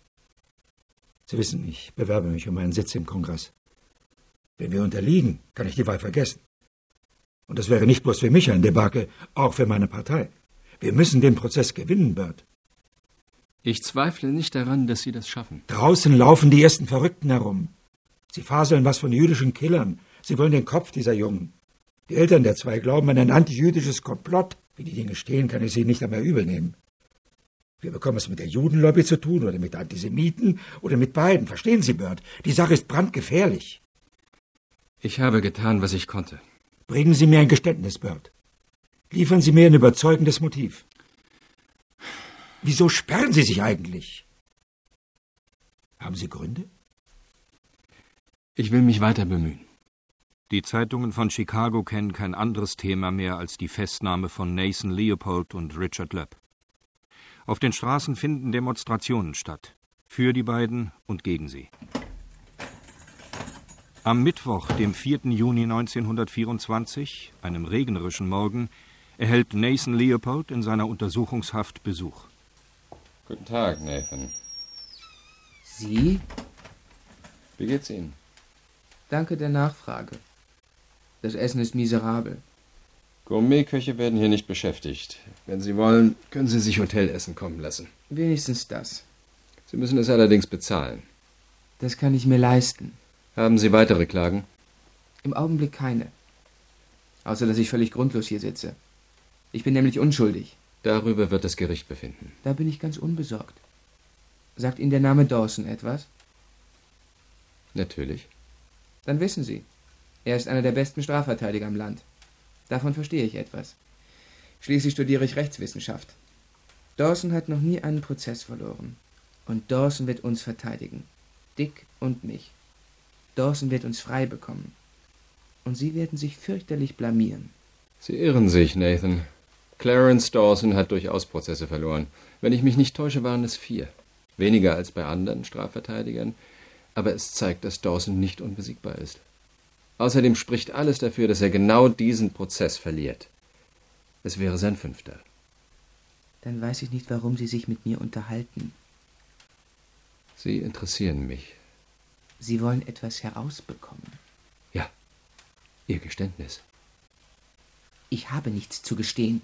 Sie wissen, ich bewerbe mich um einen Sitz im Kongress. Wenn wir unterliegen, kann ich die Wahl vergessen. Und das wäre nicht bloß für mich ein Debakel, auch für meine Partei. Wir müssen den Prozess gewinnen, Bert. Ich zweifle nicht daran, dass Sie das schaffen. Draußen laufen die ersten Verrückten herum. Sie faseln was von jüdischen Killern. Sie wollen den Kopf dieser Jungen. Die Eltern der zwei glauben an ein antijüdisches Komplott. Wie die Dinge stehen, kann ich sie nicht einmal übel nehmen. Wir bekommen es mit der Judenlobby zu tun oder mit Antisemiten oder mit beiden. Verstehen Sie, Bert? Die Sache ist brandgefährlich. Ich habe getan, was ich konnte. Bringen Sie mir ein Geständnis, Bert. Liefern Sie mir ein überzeugendes Motiv. Wieso sperren Sie sich eigentlich? Haben Sie Gründe? Ich will mich weiter bemühen. Die Zeitungen von Chicago kennen kein anderes Thema mehr als die Festnahme von Nathan Leopold und Richard Loeb. Auf den Straßen finden Demonstrationen statt. Für die beiden und gegen sie. Am Mittwoch, dem vierten Juni neunzehnhundertvierundzwanzig, einem regnerischen Morgen, erhält Nathan Leopold in seiner Untersuchungshaft Besuch. Guten Tag, Nathan. Sie? Wie geht's Ihnen? Danke der Nachfrage. Das Essen ist miserabel. Gourmetköche werden hier nicht beschäftigt. Wenn Sie wollen, können Sie sich Hotelessen kommen lassen. Wenigstens das. Sie müssen es allerdings bezahlen. Das kann ich mir leisten. Haben Sie weitere Klagen? Im Augenblick keine. Außer, dass ich völlig grundlos hier sitze. Ich bin nämlich unschuldig. Darüber wird das Gericht befinden. Da bin ich ganz unbesorgt. Sagt Ihnen der Name Dawson etwas? Natürlich. Dann wissen Sie. Er ist einer der besten Strafverteidiger im Land. Davon verstehe ich etwas. Schließlich studiere ich Rechtswissenschaft. Dawson hat noch nie einen Prozess verloren. Und Dawson wird uns verteidigen. Dick und mich. Dawson wird uns frei bekommen. Und Sie werden sich fürchterlich blamieren. Sie irren sich, Nathan. Clarence Dawson hat durchaus Prozesse verloren. Wenn ich mich nicht täusche, waren es vier. Weniger als bei anderen Strafverteidigern. Aber es zeigt, dass Dawson nicht unbesiegbar ist. Außerdem spricht alles dafür, dass er genau diesen Prozess verliert. Es wäre sein fünfter. Dann weiß ich nicht, warum Sie sich mit mir unterhalten. Sie interessieren mich. Sie wollen etwas herausbekommen. Ja, Ihr Geständnis. Ich habe nichts zu gestehen.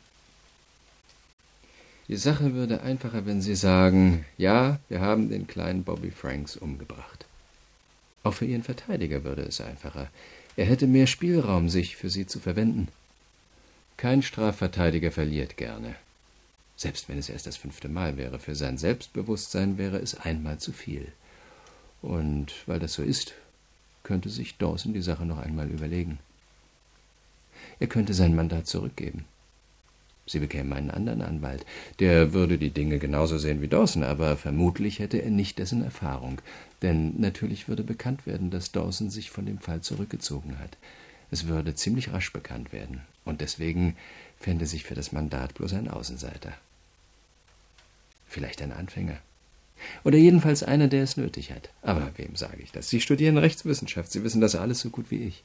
Die Sache würde einfacher, wenn Sie sagen, ja, wir haben den kleinen Bobby Franks umgebracht. Auch für Ihren Verteidiger würde es einfacher. Er hätte mehr Spielraum, sich für Sie zu verwenden. Kein Strafverteidiger verliert gerne. Selbst wenn es erst das fünfte Mal wäre. Für sein Selbstbewusstsein wäre es einmal zu viel. Und weil das so ist, könnte sich Dawson die Sache noch einmal überlegen. Er könnte sein Mandat zurückgeben. Sie bekämen einen anderen Anwalt. Der würde die Dinge genauso sehen wie Dawson, aber vermutlich hätte er nicht dessen Erfahrung. Denn natürlich würde bekannt werden, dass Dawson sich von dem Fall zurückgezogen hat. Es würde ziemlich rasch bekannt werden. Und deswegen fände sich für das Mandat bloß ein Außenseiter. Vielleicht ein Anfänger. Oder jedenfalls einer, der es nötig hat. Aber wem sage ich das? Sie studieren Rechtswissenschaft. Sie wissen das alles so gut wie ich.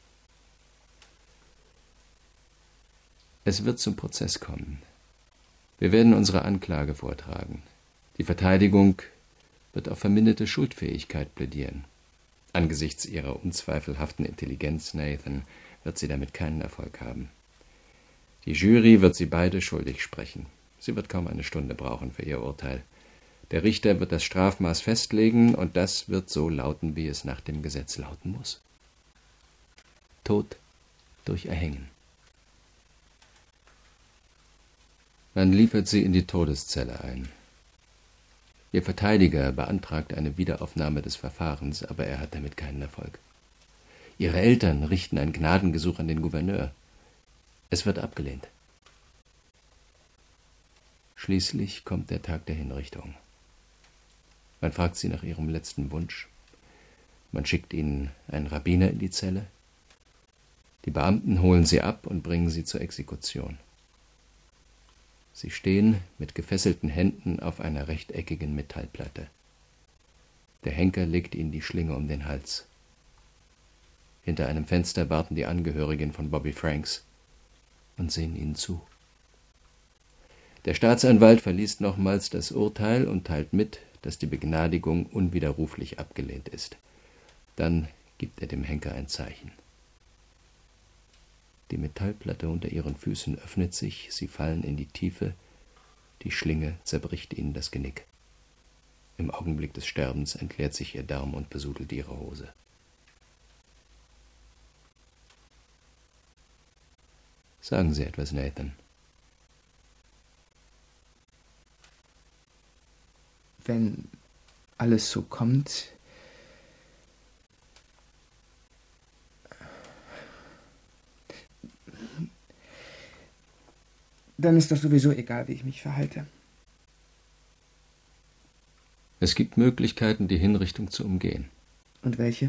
Es wird zum Prozess kommen. Wir werden unsere Anklage vortragen. Die Verteidigung wird auf verminderte Schuldfähigkeit plädieren. Angesichts ihrer unzweifelhaften Intelligenz, Nathan, wird sie damit keinen Erfolg haben. Die Jury wird sie beide schuldig sprechen. Sie wird kaum eine Stunde brauchen für ihr Urteil. Der Richter wird das Strafmaß festlegen, und das wird so lauten, wie es nach dem Gesetz lauten muss. Tod durch Erhängen. Man liefert sie in die Todeszelle ein. Ihr Verteidiger beantragt eine Wiederaufnahme des Verfahrens, aber er hat damit keinen Erfolg. Ihre Eltern richten ein Gnadengesuch an den Gouverneur. Es wird abgelehnt. Schließlich kommt der Tag der Hinrichtung. Man fragt sie nach ihrem letzten Wunsch. Man schickt ihnen einen Rabbiner in die Zelle. Die Beamten holen sie ab und bringen sie zur Exekution. Sie stehen mit gefesselten Händen auf einer rechteckigen Metallplatte. Der Henker legt ihnen die Schlinge um den Hals. Hinter einem Fenster warten die Angehörigen von Bobby Franks und sehen ihnen zu. Der Staatsanwalt verliest nochmals das Urteil und teilt mit, dass die Begnadigung unwiderruflich abgelehnt ist. Dann gibt er dem Henker ein Zeichen. Die Metallplatte unter ihren Füßen öffnet sich, sie fallen in die Tiefe, die Schlinge zerbricht ihnen das Genick. Im Augenblick des Sterbens entleert sich ihr Darm und besudelt ihre Hose. Sagen Sie etwas, Nathan. Wenn alles so kommt, dann ist doch sowieso egal, wie ich mich verhalte. Es gibt Möglichkeiten, die Hinrichtung zu umgehen. Und welche?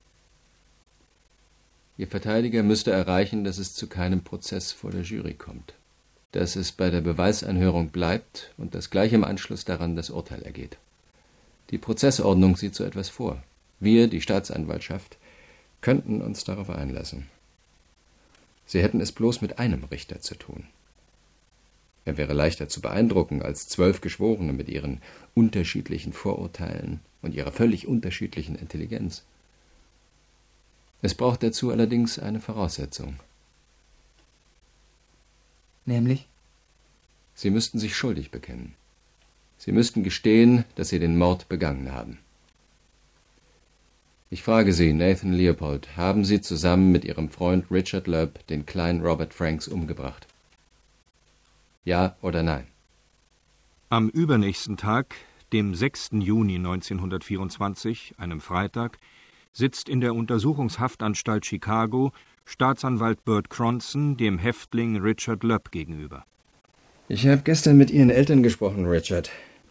Ihr Verteidiger müsste erreichen, dass es zu keinem Prozess vor der Jury kommt, dass es bei der Beweisanhörung bleibt und dass gleich im Anschluss daran das Urteil ergeht. Die Prozessordnung sieht so etwas vor. Wir, die Staatsanwaltschaft, könnten uns darauf einlassen. Sie hätten es bloß mit einem Richter zu tun. Er wäre leichter zu beeindrucken als zwölf Geschworene mit ihren unterschiedlichen Vorurteilen und ihrer völlig unterschiedlichen Intelligenz. Es braucht dazu allerdings eine Voraussetzung. Nämlich? Sie müssten sich schuldig bekennen. Sie müssten gestehen, dass Sie den Mord begangen haben. Ich frage Sie, Nathan Leopold, haben Sie zusammen mit Ihrem Freund Richard Loeb den kleinen Robert Franks umgebracht? Ja oder nein? Am übernächsten Tag, dem sechsten Juni neunzehnhundertvierundzwanzig, einem Freitag, sitzt in der Untersuchungshaftanstalt Chicago Staatsanwalt Bert Cronson dem Häftling Richard Loeb gegenüber. Ich habe gestern mit Ihren Eltern gesprochen, Richard.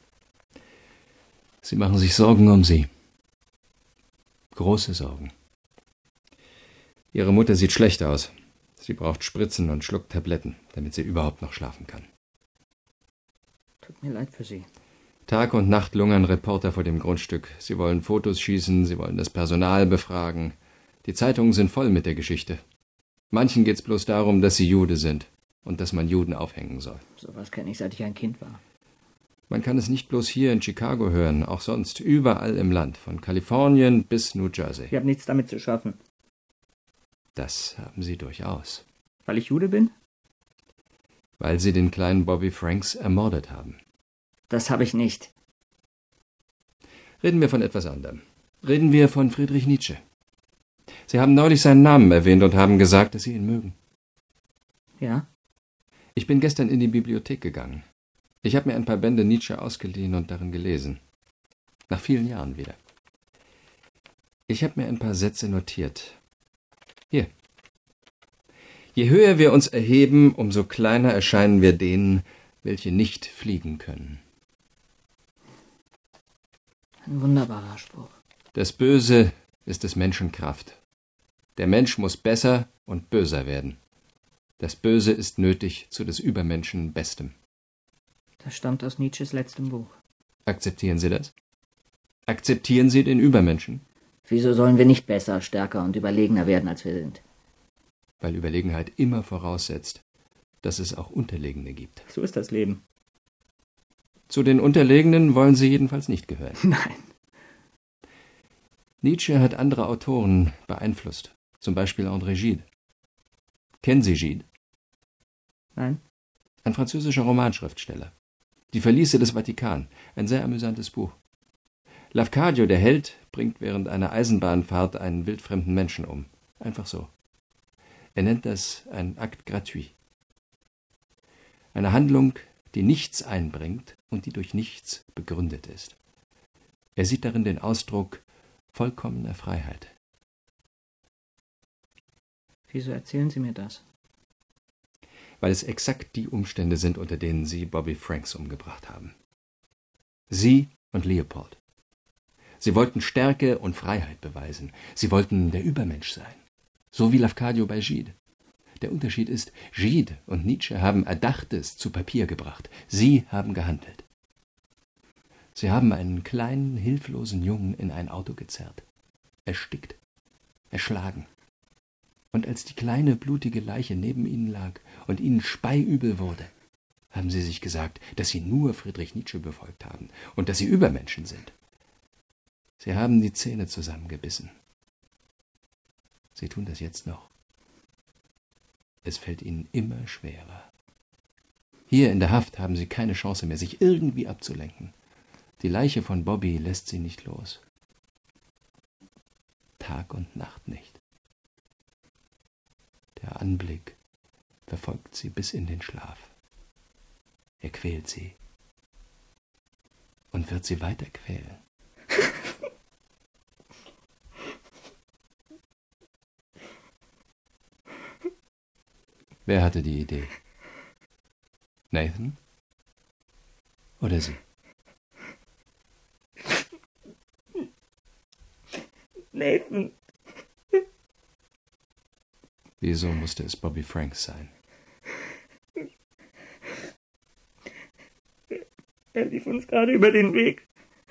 Sie machen sich Sorgen um Sie. Große Sorgen. Ihre Mutter sieht schlecht aus. Sie braucht Spritzen und schluckt Tabletten, damit sie überhaupt noch schlafen kann. Tut mir leid für Sie. Tag und Nacht lungern Reporter vor dem Grundstück. Sie wollen Fotos schießen, sie wollen das Personal befragen. Die Zeitungen sind voll mit der Geschichte. Manchen geht's bloß darum, dass sie Jude sind und dass man Juden aufhängen soll. Sowas kenne ich, seit ich ein Kind war. Man kann es nicht bloß hier in Chicago hören, auch sonst überall im Land, von Kalifornien bis New Jersey. Ich habe nichts damit zu schaffen. Das haben Sie durchaus. Weil ich Jude bin? Weil Sie den kleinen Bobby Franks ermordet haben. Das habe ich nicht. Reden wir von etwas anderem. Reden wir von Friedrich Nietzsche. Sie haben neulich seinen Namen erwähnt und haben gesagt, dass Sie ihn mögen. Ja? Ich bin gestern in die Bibliothek gegangen. Ich habe mir ein paar Bände Nietzsche ausgeliehen und darin gelesen. Nach vielen Jahren wieder. Ich habe mir ein paar Sätze notiert. Hier. Je höher wir uns erheben, umso kleiner erscheinen wir denen, welche nicht fliegen können. Ein wunderbarer Spruch. Das Böse ist des Menschen Kraft. Der Mensch muss besser und böser werden. Das Böse ist nötig zu des Übermenschen Bestem. Das stammt aus Nietzsches letztem Buch. Akzeptieren Sie das? Akzeptieren Sie den Übermenschen? Wieso sollen wir nicht besser, stärker und überlegener werden, als wir sind? Weil Überlegenheit immer voraussetzt, dass es auch Unterlegene gibt. So ist das Leben. Zu den Unterlegenen wollen Sie jedenfalls nicht gehören. Nein. Nietzsche hat andere Autoren beeinflusst, zum Beispiel André Gide. Kennen Sie Gide? Nein. Ein französischer Romanschriftsteller. Die Verliese des Vatikan, ein sehr amüsantes Buch. Lafcadio, der Held, bringt während einer Eisenbahnfahrt einen wildfremden Menschen um. Einfach so. Er nennt das ein Acte gratuit. Eine Handlung, die nichts einbringt und die durch nichts begründet ist. Er sieht darin den Ausdruck vollkommener Freiheit. Wieso erzählen Sie mir das? Weil es exakt die Umstände sind, unter denen Sie Bobby Franks umgebracht haben. Sie und Leopold. Sie wollten Stärke und Freiheit beweisen. Sie wollten der Übermensch sein. So wie Lafcadio bei Gide. Der Unterschied ist, Gide und Nietzsche haben Erdachtes zu Papier gebracht. Sie haben gehandelt. Sie haben einen kleinen, hilflosen Jungen in ein Auto gezerrt. Erstickt. Erschlagen. Und als die kleine, blutige Leiche neben ihnen lag und ihnen speiübel wurde, haben Sie sich gesagt, dass Sie nur Friedrich Nietzsche befolgt haben und dass Sie Übermenschen sind. Sie haben die Zähne zusammengebissen. Sie tun das jetzt noch. Es fällt Ihnen immer schwerer. Hier in der Haft haben Sie keine Chance mehr, sich irgendwie abzulenken. Die Leiche von Bobby lässt Sie nicht los. Tag und Nacht nicht. Der Anblick verfolgt Sie bis in den Schlaf. Er quält Sie und wird Sie weiter quälen. Wer hatte die Idee? Nathan? Oder Sie? Nathan. Wieso musste es Bobby Franks sein? Er lief uns gerade über den Weg.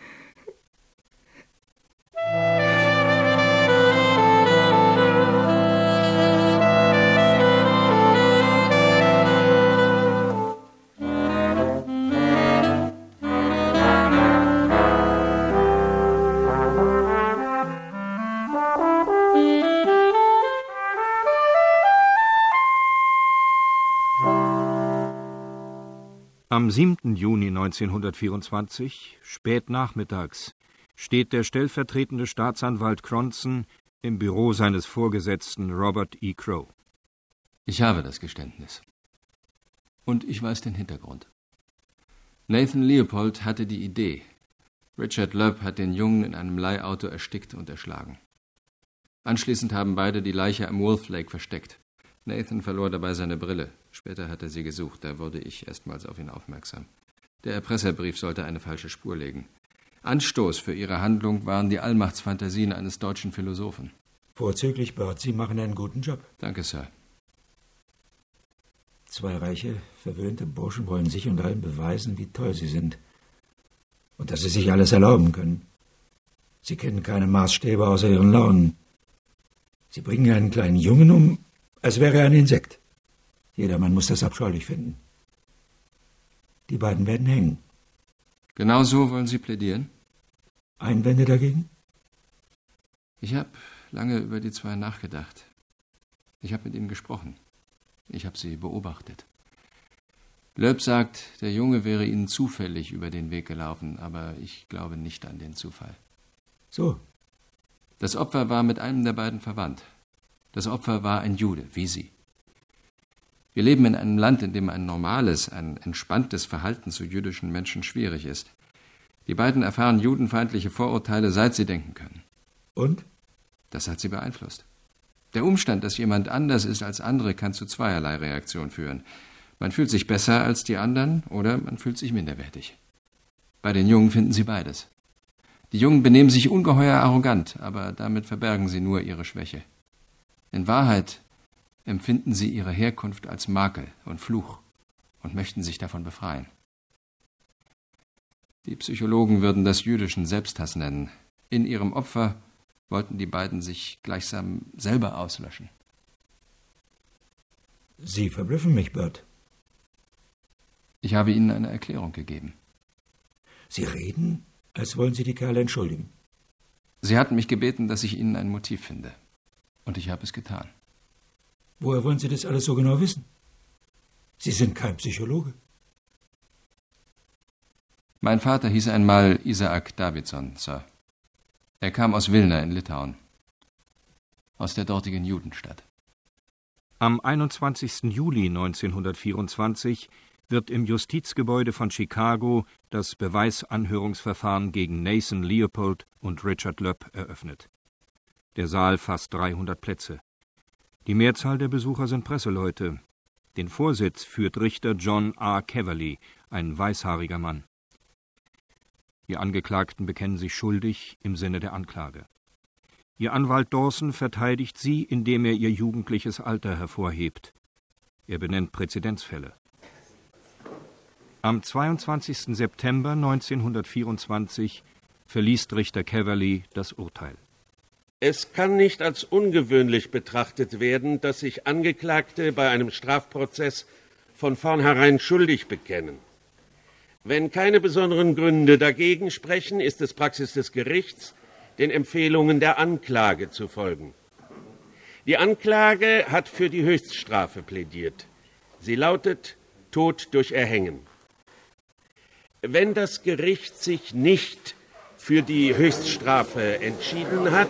Am siebten Juni neunzehnhundertvierundzwanzig, spät nachmittags, steht der stellvertretende Staatsanwalt Cronson im Büro seines Vorgesetzten Robert E. Crow. Ich habe das Geständnis. Und ich weiß den Hintergrund. Nathan Leopold hatte die Idee. Richard Loeb hat den Jungen in einem Leihauto erstickt und erschlagen. Anschließend haben beide die Leiche am Wolf Lake versteckt. Nathan verlor dabei seine Brille. Später hat er sie gesucht, da wurde ich erstmals auf ihn aufmerksam. Der Erpresserbrief sollte eine falsche Spur legen. Anstoß für ihre Handlung waren die Allmachtsfantasien eines deutschen Philosophen. Vorzüglich, Bert, Sie machen einen guten Job. Danke, Sir. Zwei reiche, verwöhnte Burschen wollen sich und allen beweisen, wie toll sie sind. Und dass sie sich alles erlauben können. Sie kennen keine Maßstäbe außer ihren Launen. Sie bringen einen kleinen Jungen um, als wäre er ein Insekt. Jedermann muss das abscheulich finden. Die beiden werden hängen. Genau so wollen Sie plädieren? Einwände dagegen? Ich habe lange über die zwei nachgedacht. Ich habe mit ihnen gesprochen. Ich habe sie beobachtet. Loeb sagt, der Junge wäre ihnen zufällig über den Weg gelaufen, aber ich glaube nicht an den Zufall. So. Das Opfer war mit einem der beiden verwandt. Das Opfer war ein Jude, wie Sie. Wir leben in einem Land, in dem ein normales, ein entspanntes Verhalten zu jüdischen Menschen schwierig ist. Die beiden erfahren judenfeindliche Vorurteile, seit sie denken können. Und? Das hat sie beeinflusst. Der Umstand, dass jemand anders ist als andere, kann zu zweierlei Reaktionen führen. Man fühlt sich besser als die anderen oder man fühlt sich minderwertig. Bei den Jungen finden Sie beides. Die Jungen benehmen sich ungeheuer arrogant, aber damit verbergen sie nur ihre Schwäche. In Wahrheit empfinden sie ihre Herkunft als Makel und Fluch und möchten sich davon befreien. Die Psychologen würden das jüdischen Selbsthass nennen. In ihrem Opfer wollten die beiden sich gleichsam selber auslöschen. Sie verblüffen mich, Bert. Ich habe Ihnen eine Erklärung gegeben. Sie reden, als wollen Sie die Kerle entschuldigen. Sie hatten mich gebeten, dass ich Ihnen ein Motiv finde. Und ich habe es getan. Woher wollen Sie das alles so genau wissen? Sie sind kein Psychologe. Mein Vater hieß einmal Isaac Davidson, Sir. Er kam aus Wilna in Litauen. Aus der dortigen Judenstadt. Am einundzwanzigsten Juli neunzehnhundertvierundzwanzig wird im Justizgebäude von Chicago das Beweisanhörungsverfahren gegen Nathan Leopold und Richard Loeb eröffnet. Der Saal fasst dreihundert Plätze. Die Mehrzahl der Besucher sind Presseleute. Den Vorsitz führt Richter John R. Caverly, ein weißhaariger Mann. Die Angeklagten bekennen sich schuldig im Sinne der Anklage. Ihr Anwalt Dawson verteidigt sie, indem er ihr jugendliches Alter hervorhebt. Er benennt Präzedenzfälle. Am zweiundzwanzigsten September neunzehnhundertvierundzwanzig verliest Richter Caverly das Urteil. Es kann nicht als ungewöhnlich betrachtet werden, dass sich Angeklagte bei einem Strafprozess von vornherein schuldig bekennen. Wenn keine besonderen Gründe dagegen sprechen, ist es Praxis des Gerichts, den Empfehlungen der Anklage zu folgen. Die Anklage hat für die Höchststrafe plädiert. Sie lautet Tod durch Erhängen. Wenn das Gericht sich nicht für die Höchststrafe entschieden hat,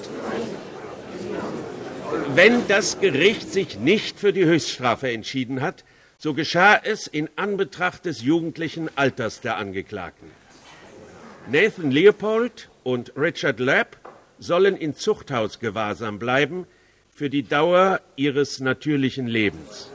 wenn das Gericht sich nicht für die Höchststrafe entschieden hat, so geschah es in Anbetracht des jugendlichen Alters der Angeklagten. Nathan Leopold und Richard Lapp sollen in Zuchthausgewahrsam bleiben für die Dauer ihres natürlichen Lebens.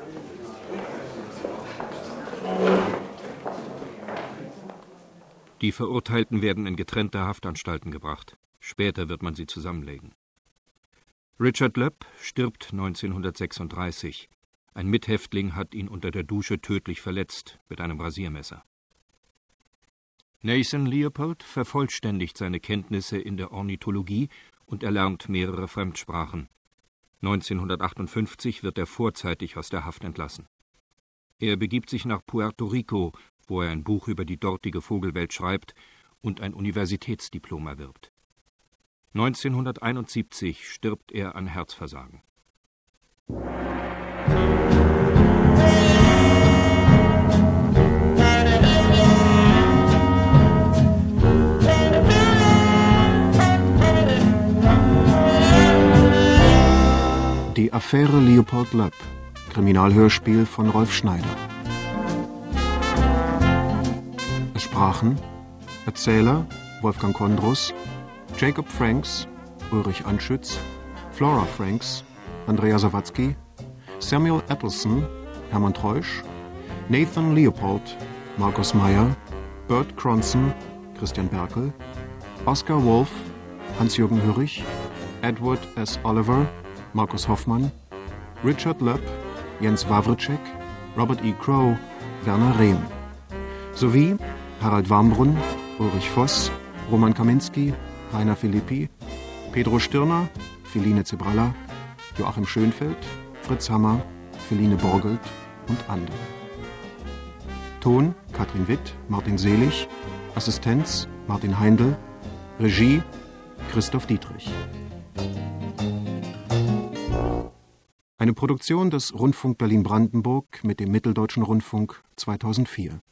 Die Verurteilten werden in getrennte Haftanstalten gebracht. Später wird man sie zusammenlegen. Richard Lapp stirbt neunzehnhundertsechsunddreißig. Ein Mithäftling hat ihn unter der Dusche tödlich verletzt mit einem Rasiermesser. Nathan Leopold vervollständigt seine Kenntnisse in der Ornithologie und erlernt mehrere Fremdsprachen. neunzehnhundertachtundfünfzig wird er vorzeitig aus der Haft entlassen. Er begibt sich nach Puerto Rico, wo er ein Buch über die dortige Vogelwelt schreibt und ein Universitätsdiplom erwirbt. neunzehnhunderteinundsiebzig stirbt er an Herzversagen. Die Affäre Leopold Lapp, Kriminalhörspiel von Rolf Schneider. Es sprachen Erzähler Wolfgang Kondrus, Jacob Franks, Ulrich Anschütz, Flora Franks, Andrea Sawatzki, Samuel Appleson, Hermann Treusch, Nathan Leopold, Markus Meyer, Bert Cronson, Christian Berkel, Oscar Wolf, Hans-Jürgen Hürrich, Edward S. Oliver, Markus Hoffmann, Richard Lapp, Jens Wawritschek, Robert E. Crow, Werner Rehm, sowie Harald Warmbrunn, Ulrich Voss, Roman Kaminski, Rainer Philippi, Pedro Stirner, Philine Zebralla, Joachim Schönfeld, Fritz Hammer, Philine Borgelt und andere. Ton Katrin Witt, Martin Selig, Assistenz Martin Heindl, Regie Christoph Dietrich. Eine Produktion des Rundfunk Berlin-Brandenburg mit dem Mitteldeutschen Rundfunk zweitausendvier.